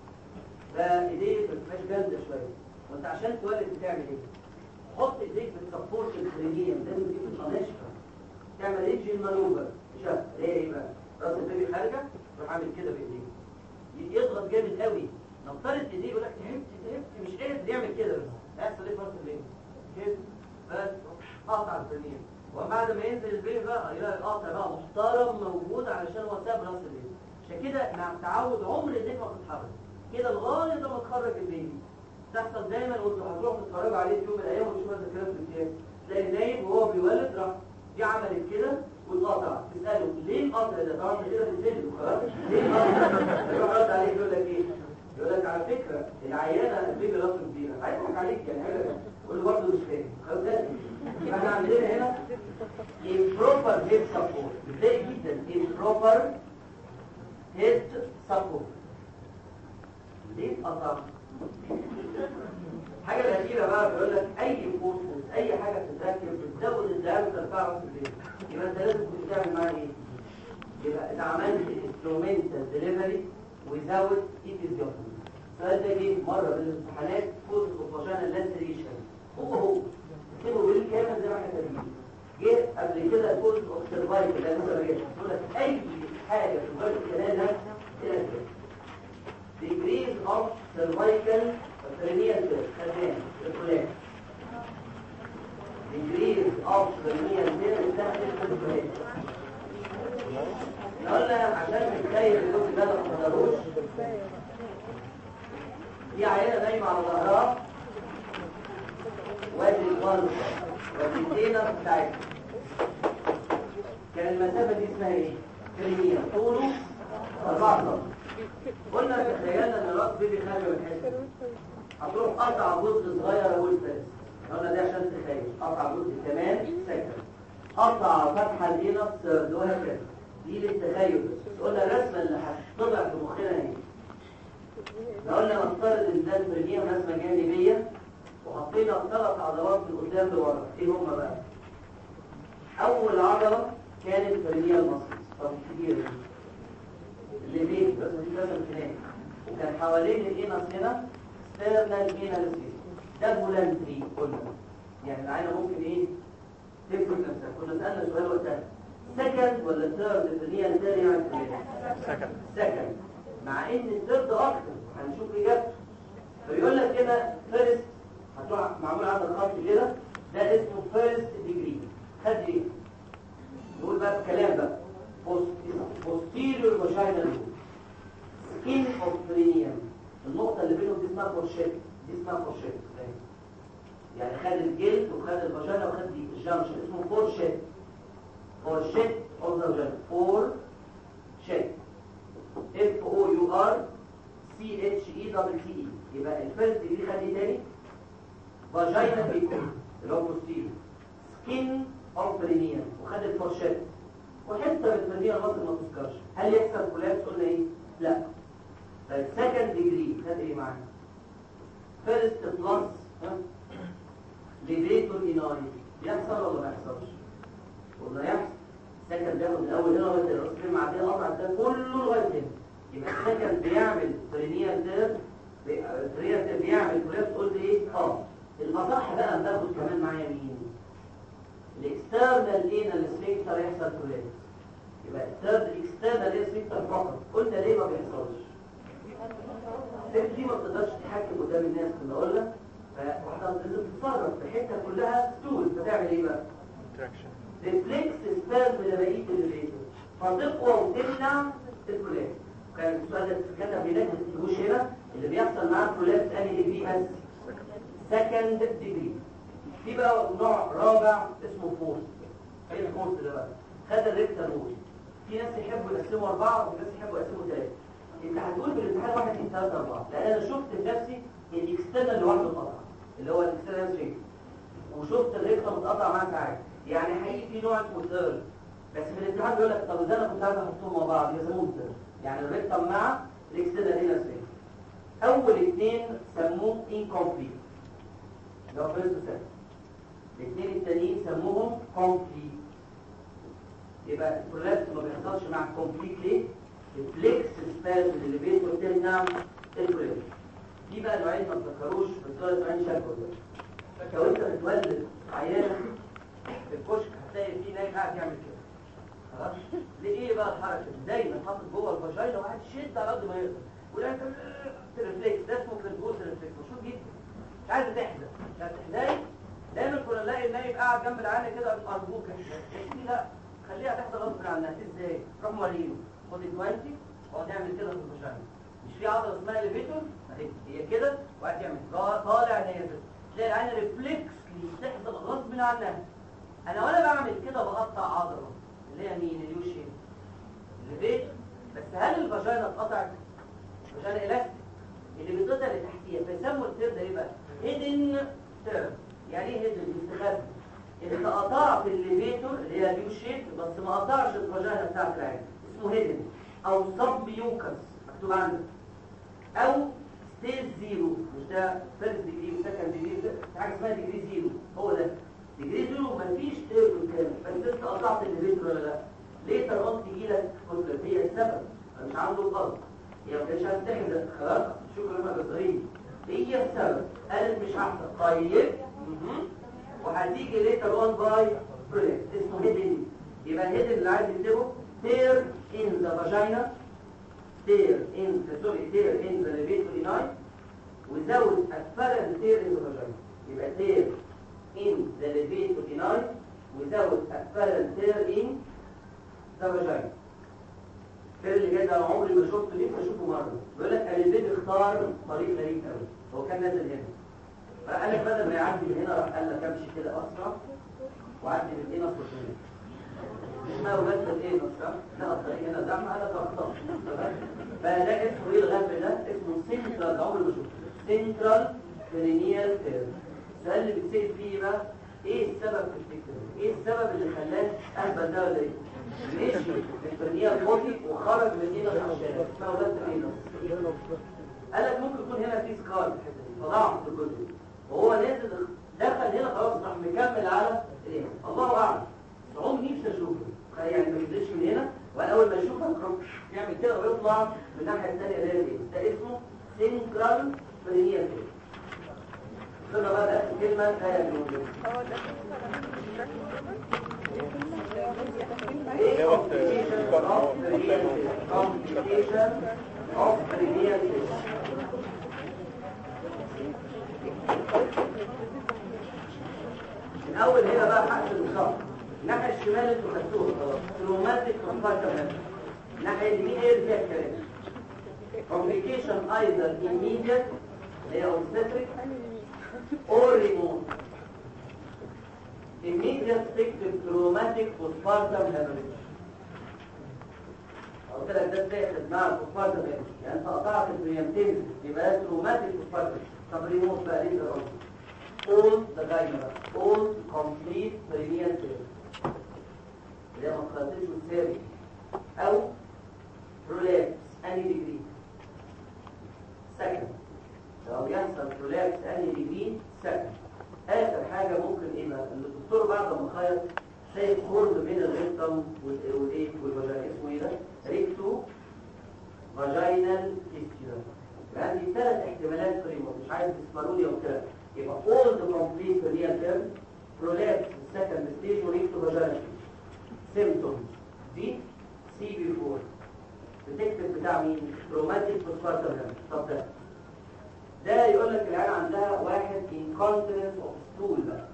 فايديه ما بتبقاش جامده شويه. وانت عشان تولد بتعمل ايه؟ حط ايديك بتسبورت الكرينيوم، لازم تجيب الناشفه، تعمل ريجين مانوفر. شاف ليه ايه بقى؟ راس البيبي خارجه، روح عامل كده بايديه، يضغط جامد قوي. نفترض ايديه يقول لك تعبت تعبت مش قادر يعمل كده، بس هيحصل ايه في راس البيبي؟ كده بس قطع الكرينيوم. وبعد ما ينزل البيبي بقى يلاقي القطع بقى محترم موجود علشان هو ساب راس البيبي. عشان كده مع التعود عمر النجم ما بتتحرك كده لغايه لما تخرج البيبي. تحصل دايما وانتوا هتروحوا تتفرجوا عليه في يوم من الايام وتشوفوا هذا الكلام في الامتياز، تلاقي النايم وهو بيولد راح دي عملت كده واتقطع، تساله ليه القطع ده؟ طبعا كده بتتولد وخلاص، ليه القطع؟ يروح رد عليك يقول لك ايه؟ يقول لك على فكره العيانه البيبي راسه كبيره، هيضحك عليك يعني، يقول له برضه مش فاهم خلاص. ده يبقى احنا عندنا هنا improper head support، بتلاقي جدا improper head support. ليه اتقطع؟ الحاجه الاخيره بقى بيقول لك اي فورسز اي حاجه بتتركب بتزود الدايمتر بتاع راس البيبي، يبقى انت لازم كنت تعمل معاه ايه؟ يبقى انت عملت انسترومنتال ديليفري وزود ايفيزيوتومي. السؤال ده جه مره من الامتحانات فوز اوفاجينال لانسريشن، هو هو كتبه بالكامل زي ما احنا كاتبين. جه قبل كده فوز اوف سيرفايكال لانسريشن، يقول لك اي حاجه في الفرق الكلام ده الى كده decrease of cervical perineal tear، خدناه الكلام decrease of perineal tear بتاعت الكلام. قلنا عشان نتخيل الجزء ده ما تقدروش، دي عينه نايمه على ظهرها وادي البلطه وادي الدينر بتاعتها، كان المسافه دي اسمها ايه؟ كريميه، طوله أربعة سم. قلنا تخيلنا ان راس بيبي خارج من الحته، هتروح قطع جزء صغير اقول بس، قلنا ده عشان تخيل، قطع جزء كمان سكن، قطع فتحه الدينر وهكذا، دي للتخيل بس. قلنا الرسمه اللي هتطلع في مخنا اهي، قلنا نفترض ان ده البرينيه رسمه جانبيه وحطينا ثلاث عضلات من قدام لورا، ايه هم بقى؟ اول عضله كانت البرينيه المصري، طب كبيره اللي بيه بس دي رسمه هناك، وكان حوالين الانس هنا ستيرنال انال سبيس، ده فولانتري. قلنا يعني العينه ممكن ايه تفكر نفسها. كنا سالنا سؤال وقتها سكند ولا ثيرد البرينيه الثانيه يعني سكند سكند مع ان الثيرد اكتر، هنشوف اجابته. فبيقول لك كده فيرست هتروح معمول عندك خط كده، ده اسمه فيرست ديجري. خد ايه؟ نقول بقى الكلام بقى posterior vaginal skin of perineum، النقطه اللي بينهم دي اسمها فورشيت، دي اسمها فورشيت يعني خد الجلد وخد الفاجينا وخد دي الجنكشن، اسمه فورشيت، فورشيت اوف ذا فاجينا، فور شيت، اف او يو ار سي اتش اي دبل تي اي. يبقى الفيرست دي خد ايه تاني؟ فاجينا بيكون اللي هو بوستيريور، سكين اوف برينيا وخد الفورشيت، وحته من البرينيا المصري ما تذكرش. هل يحصل كولابس؟ قلنا ايه؟ لا. طيب سكند ديجري خد ايه معانا؟ فيرست بلس ليفيتور ايناي، يحصل ولا ما يحصلش؟ قلنا يحصل. سكند بياخد الاول هنا لغايه الراس فين معديه القطع ده كله لغايه هنا، يبقى السكند بيعمل برينيال تير، برينيال تير بيعمل كولابس. قلت ايه؟ اه الاصح بقى بناخد كمان معايا مين؟ الاكسترنال انال سفنكتر يحصل كولابس، يبقى الثيرد اكسترنال انال سفنكتر فقط. قلنا ليه ما بيحصلش؟ الست دي ما بتقدرش تتحكم قدام الناس كنا قلنا، فواحده لازم تتصرف في حته كلها ستول، فتعمل ايه بقى؟ ريفلكس سبازم لبقيه الليفيتور، فتقوى وتمنع الكولابس. كان السؤال ده كتب هناك ما تكتبوش هنا، اللي بيحصل معاه الكولابس انهي ديجري بس؟ سكند ديجري. في بقى نوع رابع اسمه فورس. ايه الفورس ده بقى؟ خد الريكتال رول. في ناس يحبوا يقسموا اربعه وفي ناس يحبوا يقسموا ثلاثه. انت هتقول بالامتحان واحد اثنين ثلاثه اربعه، لان انا شفت بنفسي الاكسترنال لوحده اتقطع اللي هو الاكسترنال سترينج، وشفت الريكتال متقطع معاه ساعات. يعني حقيقي في نوع اسمه ثيرد، بس في الامتحان بيقول لك طب ازاي انا كنت عايز احطهم مع بعض يسموهم ثيرد، يعني الريكتال مع الاكسترنال هنا سترينج. اول اثنين سموه انكمبليت اللي هو فيرست وسكند، الاثنين التانيين سموهم كومبليت. يبقى الكولابس ما بيحصلش مع الكومبليت ليه؟ الفليكس سبازم اللي بينه وتمنع الكولابس. دي بقى نوعين ما تذكروش بس دول نوعين شكوى. لو انت بتولد عيانه في الكشك هتلاقي في نايم قاعد يعمل كده، خلاص؟ ليه بقى الحركه دي؟ دايما حاطط جوه الفاجينا وقاعد يشد على قد ما يقدر، ولا ريفلكس، ده اسمه كريبوس ريفلكس، مشهور جدا. مش عايزه تحزن، مش عايزه تحزن. دايما كنا نلاقي النايم قاعد جنب العيانه كده ارجوك لا خليها تحصل غصب عنها. ازاي؟ روح موريله، خد ال عشرين اقعد نعمل كده في الفاجينا. مش في عضله اسمها ليفيتور اهي، هي كده وقاعد يعمل طالع نازل، تلاقي العين ريفلكس تحصل غصب عنها. انا وانا بعمل كده بقطع عضله اللي هي مين؟ اليو شيب الليفيتور. بس هل الفاجينا اتقطعت؟ الفاجينا الاستيك اللي بيتقطع اللي تحتيها، فيسموا التير ده ايه بقى؟ هيدن تير. يعني ايه هيدن؟ مستخبي. اللي قطعت الليفيتور اللي هي اليو شيب بس ما قطعش الفاجينا بتاعت العين اسمه هيدن او سب يوكس مكتوب عندك، او ستيج زيرو. مش ده فيرست ديجري وسكند ديجري، في حاجه اسمها ديجري زيرو. هو ده ديجري زيرو، مفيش تير قدامك بس انت قطعت الليفيتور ولا لا؟ ليه ترى تيجي لك كتله؟ هي السبب، مش عنده القصد. هي ما كانتش هتحزن خلاص، شكرا لما بصريين هي السبب. قالت مش هحصل. طيب وهتيجي ليتر اون باي بريك اسمه هيدن. يبقى الهيدن اللي عايز يكتبه tear in the vagina, tear in the sorry tear in the levator without apparent tear in the vagina. يبقى tear in the levator without apparent tear in the vagina. الفيلم اللي جاي ده انا عمري ما شفته، ليه بشوفه مره. بيقول لك البيبي اختار طريق غريب قوي. هو كان نازل هنا، فقال لك بدل ما يعدي من هنا راح قال لك امشي كده اسرع وعدي من هنا في الطريق. اسمها ولاد الايه نص لا الطريق هنا زحمه انا تخطط. فده اسمه ايه الغرب ده؟ اسمه سنترال. عمري ما شفته سنترال برينيال تير. السؤال اللي بيتسال فيه بقى ايه السبب في الفكره؟ ايه السبب اللي خلاه اهبل ده ولا ايه؟ ماشي في البرينيال بودي وخرج من هنا في الشارع. اسمها ولاد الايه نص. قال لك ممكن يكون هنا في سكار فضاعف في الجزء وهو نازل دخل هنا خلاص راح مكمل على ايه؟ الله اعلم. صعوم نفسي اشوفه يعني ما ينزلش من هنا، وانا اول ما اشوفه يعمل كده ويطلع من الناحيه الثانيه اللي هي ايه؟ ده اسمه سينكرال برينيال تير. قلنا بقى ده كلمه لا يجوز. هو ده ايه complication of برينيال تير؟ complication of برينيال تير. من اول هنا بقى حق الخط. الناحيه الشمال انتوا خدتوها خلاص تروماتيك كونفاكشن. الناحيه اليمين هي اللي فيها الكلام. complication either immediate اللي هي obstetric or remote. immediate fictive traumatic postpartum hemorrhage. قلت لك ده بتاخد مع البوستبارتم hemorrhage يعني انت قطعت البريمتين يبقى تروماتيك postpartum. طب ريموت بقى ليه ده؟ all the gyna all complete perineal tear اللي هي ما تخلصش وتساوي او prolapse any degree. second لو يحصل prolapse any degree second. اخر حاجه ممكن ايه بقى؟ ان الدكتور بعد ما خيط شايف خرم بين الريكتم والايه والفاجينا اسمه ايه ده؟ ريكتو فاجينال فيستيولا. عندي ثلاث احتمالات في الريموت مش عايز تسمعوا لي وكده. يبقى all the complete perineal tear, prolapse second stage وريكتو فاجينال. symptoms دي سي بي فور. الديتكتيف بتاع مين؟ traumatic postpartum hemorrhage. طب ده ده يقول لك العيال عندها واحد incontinence of stool بقى.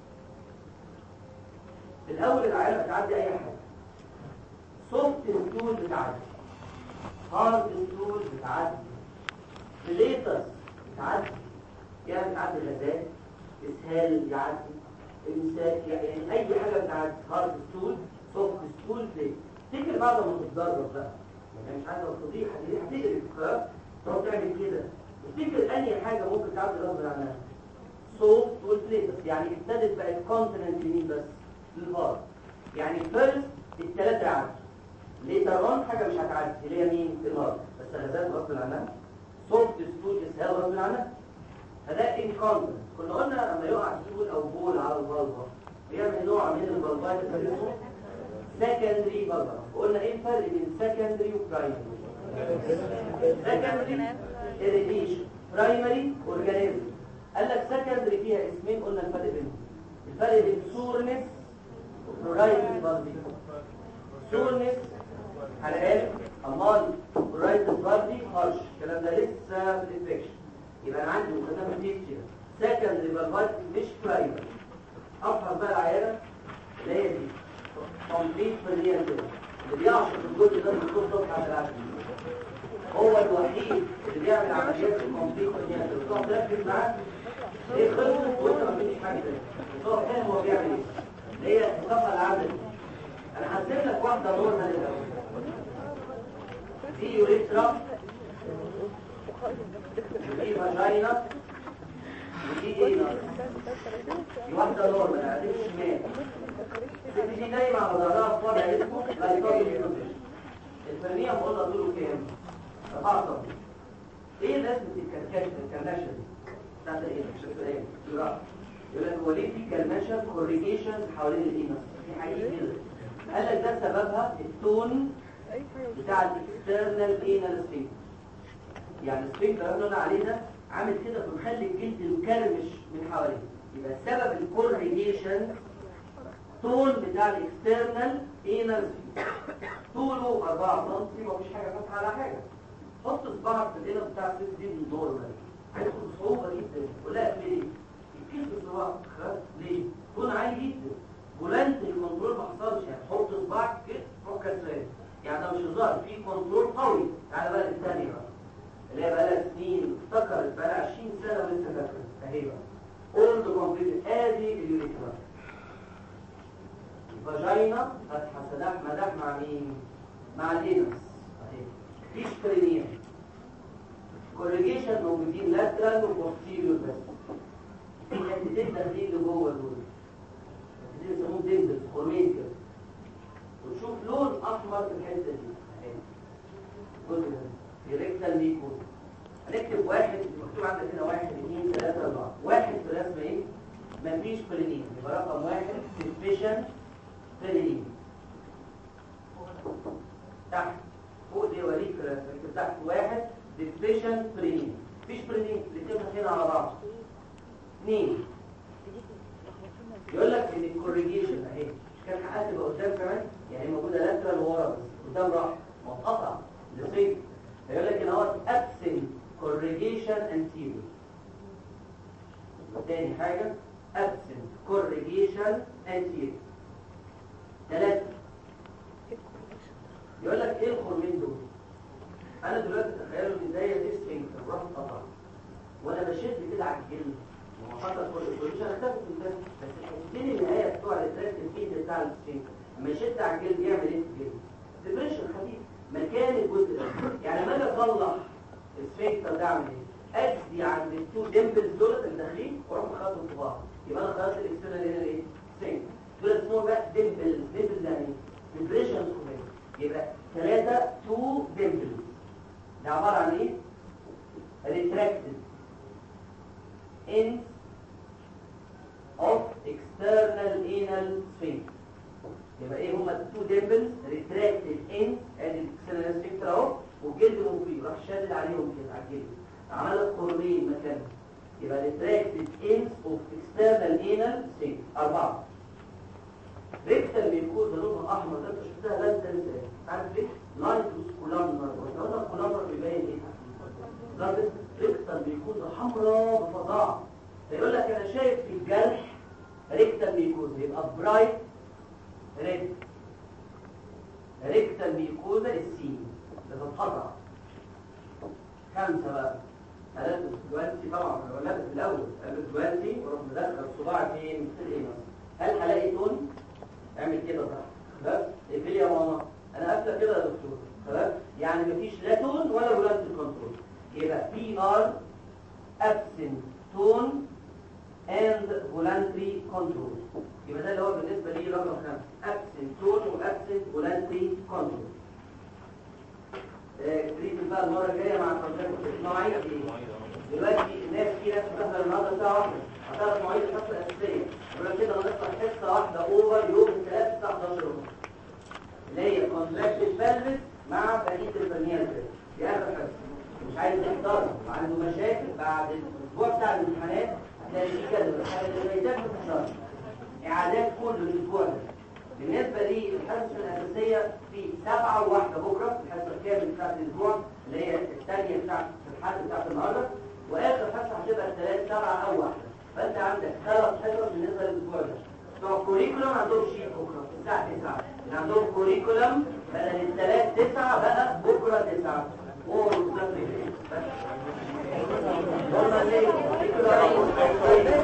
الاول العيال بتعدي اي حاجه. soft stool بتعدي، hard stool بتعدي، فليتس بتعدي، يعني بتعدي غازات، اسهال يعدي، امساك يعني اي حاجه بتعدي. هارد ستول، سوفت ستول، فليت. تفتكر بعد ما تتدرب بقى يعني مش عايزه تضيع دي هتقرف خلاص تقعد تعمل كده. تفتكر اي حاجه ممكن تعدي غصب عنها. سوفت والفليتس يعني ابتدت بقت كونتيننت لمين بس؟ للهارد. يعني فيرست الثلاثه يعدي، ليتر اون حاجه مش هتعدي اللي هي مين؟ الهارد. بس غازات غصب عنها، سوفت ستول اسهال غصب عنها. فده انكونتنس. كنا قلنا لما يقع ستول او بول على البلبه بيعمل نوع من البلبات اسمه سكندري بلبه. وقلنا ايه الفرق بين سكندري وبرايمري؟ سكندري اريتيشن، برايمري اورجانيزم. قال لك سكندري فيها اسمين قلنا الفرق بينهم. الفرق بين سورنس وبرايمري بلبي. سورنس حلقات، امال برايمري بلبي هرش. الكلام ده لسه في الانفكشن. يبقى انا عندي مقدمه فيكتشر سكندري بالفايت مش برايمري. افحص بقى العيانه اللي هي دي كومبليت برينيال تير. اللي بيعصر الجزء ده من الخطوط بتاعت العقل هو الوحيد اللي بيعمل عمليات الكومبليت يعني بتقعد تركز معاه ايه خلصت وانت ما فيش حاجه تاني بس هو فاهم هو بيعمل ايه اللي هي الصفحه العادله. انا هسيب لك واحده نورمال الاول. دي يوريثرا ودي فاجينا ودي ايه دي واحده نورمال على الشمال. الست دي نايمه على ظهرها في وضع اسمه لايكوبيك بوزيشن. الفرميه بقولها طوله كام؟ أربعة. ايه لازمه الكركشه الكرنشه دي بتاعت ايه الشفريه يقول لك هو ليه في كرنشه كوريجيشن حوالين الاينس في حقيقي كده. قال لك ده سببها التون بتاع الاكسترنال اينال سفنكتر. يعني السفنكتر اللي قلنا عليه ده عامل كده بيخلي الجلد مكرمش من حواليه. يبقى سبب الكوريجيشن تون بتاع الاكسترنال اينال سفنكتر. طوله أربعة سم مفيش حاجه فاتحه على حاجه. حط صباعك في القلب بتاع الست دي من نورمال هيدخل بصعوبه جدا. ولا ليه؟ الكيس بصباعك خلاص ليه؟ تون عالي جدا. فولانت الكنترول ما حصلش يعني حط صباعك كده روح كسران. يعني ده مش هزار في كنترول قوي. تعالى بقى الثانيه بقى اللي هي بقى لها سنين افتكرت بقى لها عشرين سنه ولسه فاكره اهي بقى. اولد كومبليت ادي اليوريثرا. الفاجينا فتحه سداح مداح مع مين؟ مع الانس اهي. مفيش برينيم. كوريجيشن موجودين لاترال وبوستيريور بس. في حتتين داخلين لجوه دول. دي بيسموهم ديمبل خرمين كده. وتشوف لون احمر في الحته دي اهي. الجزء ده ديريكتال ميكوز. هنكتب واحد مكتوب عندك هنا واحد اثنين ثلاثة أربعة. واحد في الرسمة ايه؟ مفيش برينيم. يبقى رقم واحد سسبشن برينيم. تحت فوق دي وريك في الرسمة اكتب تحت واحد سسبشن برينيم. مفيش برينيم الاثنين هنا على بعض. اثنين يقول لك ان الكوريجيشن اهي مش كان حقها تبقى قدام كمان يعني موجوده لاترال وورا بس قدام راح متقطع لصيد. هيقول لك ان هو ابسنت كوريجيشن انتيريور. تاني حاجه ابسنت كوريجيشن انتيريور. ثلاثه يقول لك ايه الخرمين دول؟ انا دلوقتي تخيلوا ان زي دي سفنكتر راح قطع وانا بشد كده على الجلد وحصل كل الكوريجيشن اختفت من ده. بس الحتتين النهايه بتوع التراكت الفيد بتاع السفنكتر لما يشد على الجلد يعمل ايه في الجلد؟ ديبريشن خفيف مكان الجزء ده. يعني لما اجي اطلع السفنكتر ده اعمل ايه؟ اجدي عند التو ديمبلز دول اللي داخلين واروح مخاطهم في بعض. يبقى انا خلاص الاكسترنال هنا ايه؟ سفنكتر. دول اسمهم بقى ديمبلز. ديمبلز يعني ايه؟ ديبريشن خفيف. يبقى ثلاثه تو ديمبلز. ده عباره عن ايه؟ ريتراكتد ends of external anal sphincter. يبقى ايه هما التو ديمبلز ريتراكتد ends ادي الاكسترنال sphincter اهو والجلد مفيد راح شادد عليهم كده على الجلد عمل لك قرنين مكانهم. يبقى ريتراكتد ends of external anal sphincter. أربعة ريكتال ميكوزا لونها احمر ده انت شفتها لا تنسى. عارف ليه؟ لايت كولامنر. لو قلنا كولامنر بيبين ايه؟ درجه ريكتال ميكوزا حمراء بفظاعه. فيقول لك انا شايف في الجرح ريكتال ميكوزا يبقى برايت ريد. ريكتال ميكوزا السين بتتقطع. خمسه بقى هلبس جوانتي طبعا انا لابس الاول هلبس جوانتي واروح مدخل صباعي فين في الايمس. هل هلاقي تون؟ اعمل كده صح خلاص اقفلي يا ماما انا قافله كده يا دكتور خلاص. يعني مفيش لا تون ولا فولانت كنترول. يبقى بي ار absent tone and voluntary control. يبقى ده اللي هو بالنسبه لي رقم خمسة absent tone و absent voluntary control. تريد بقى المره الجايه مع الكونتاكت مواعيد ايه؟ دلوقتي الناس في ناس بتحضر النهارده الساعه واحدة هتعرف مواعيد الحصه الاساسيه. يقول كده هنطلع حصه واحده اوفر يوم الثلاث الساعه حداشر ونص اللي هي كونتراكت بلفس مع بقيه البرنيات دي اخر حصه. مش عايز يحضر وعنده مشاكل بعد الاسبوع بتاع الامتحانات هتلاقي في كده الحاجه اللي فايتك ما تحضرش. اعادات كل الاسبوع ده. بالنسبه لي الحصه الاساسيه في سبعة وواحدة بكره الحصه الكامله بتاعت الاسبوع اللي هي الثانيه بتاعت الحصه بتاعت النهارده. واخر حصه هتبقى الثلاث سبعة او واحده. فانت عندك ثلاث حصص بالنسبه للاسبوع ده. بتوع الكوريكولم عندهم شيء بكره الساعه تسعة اللي عندهم كوريكولم بدل الثلاث تسعة بقى بكرة تسعة قول بس هما ليه؟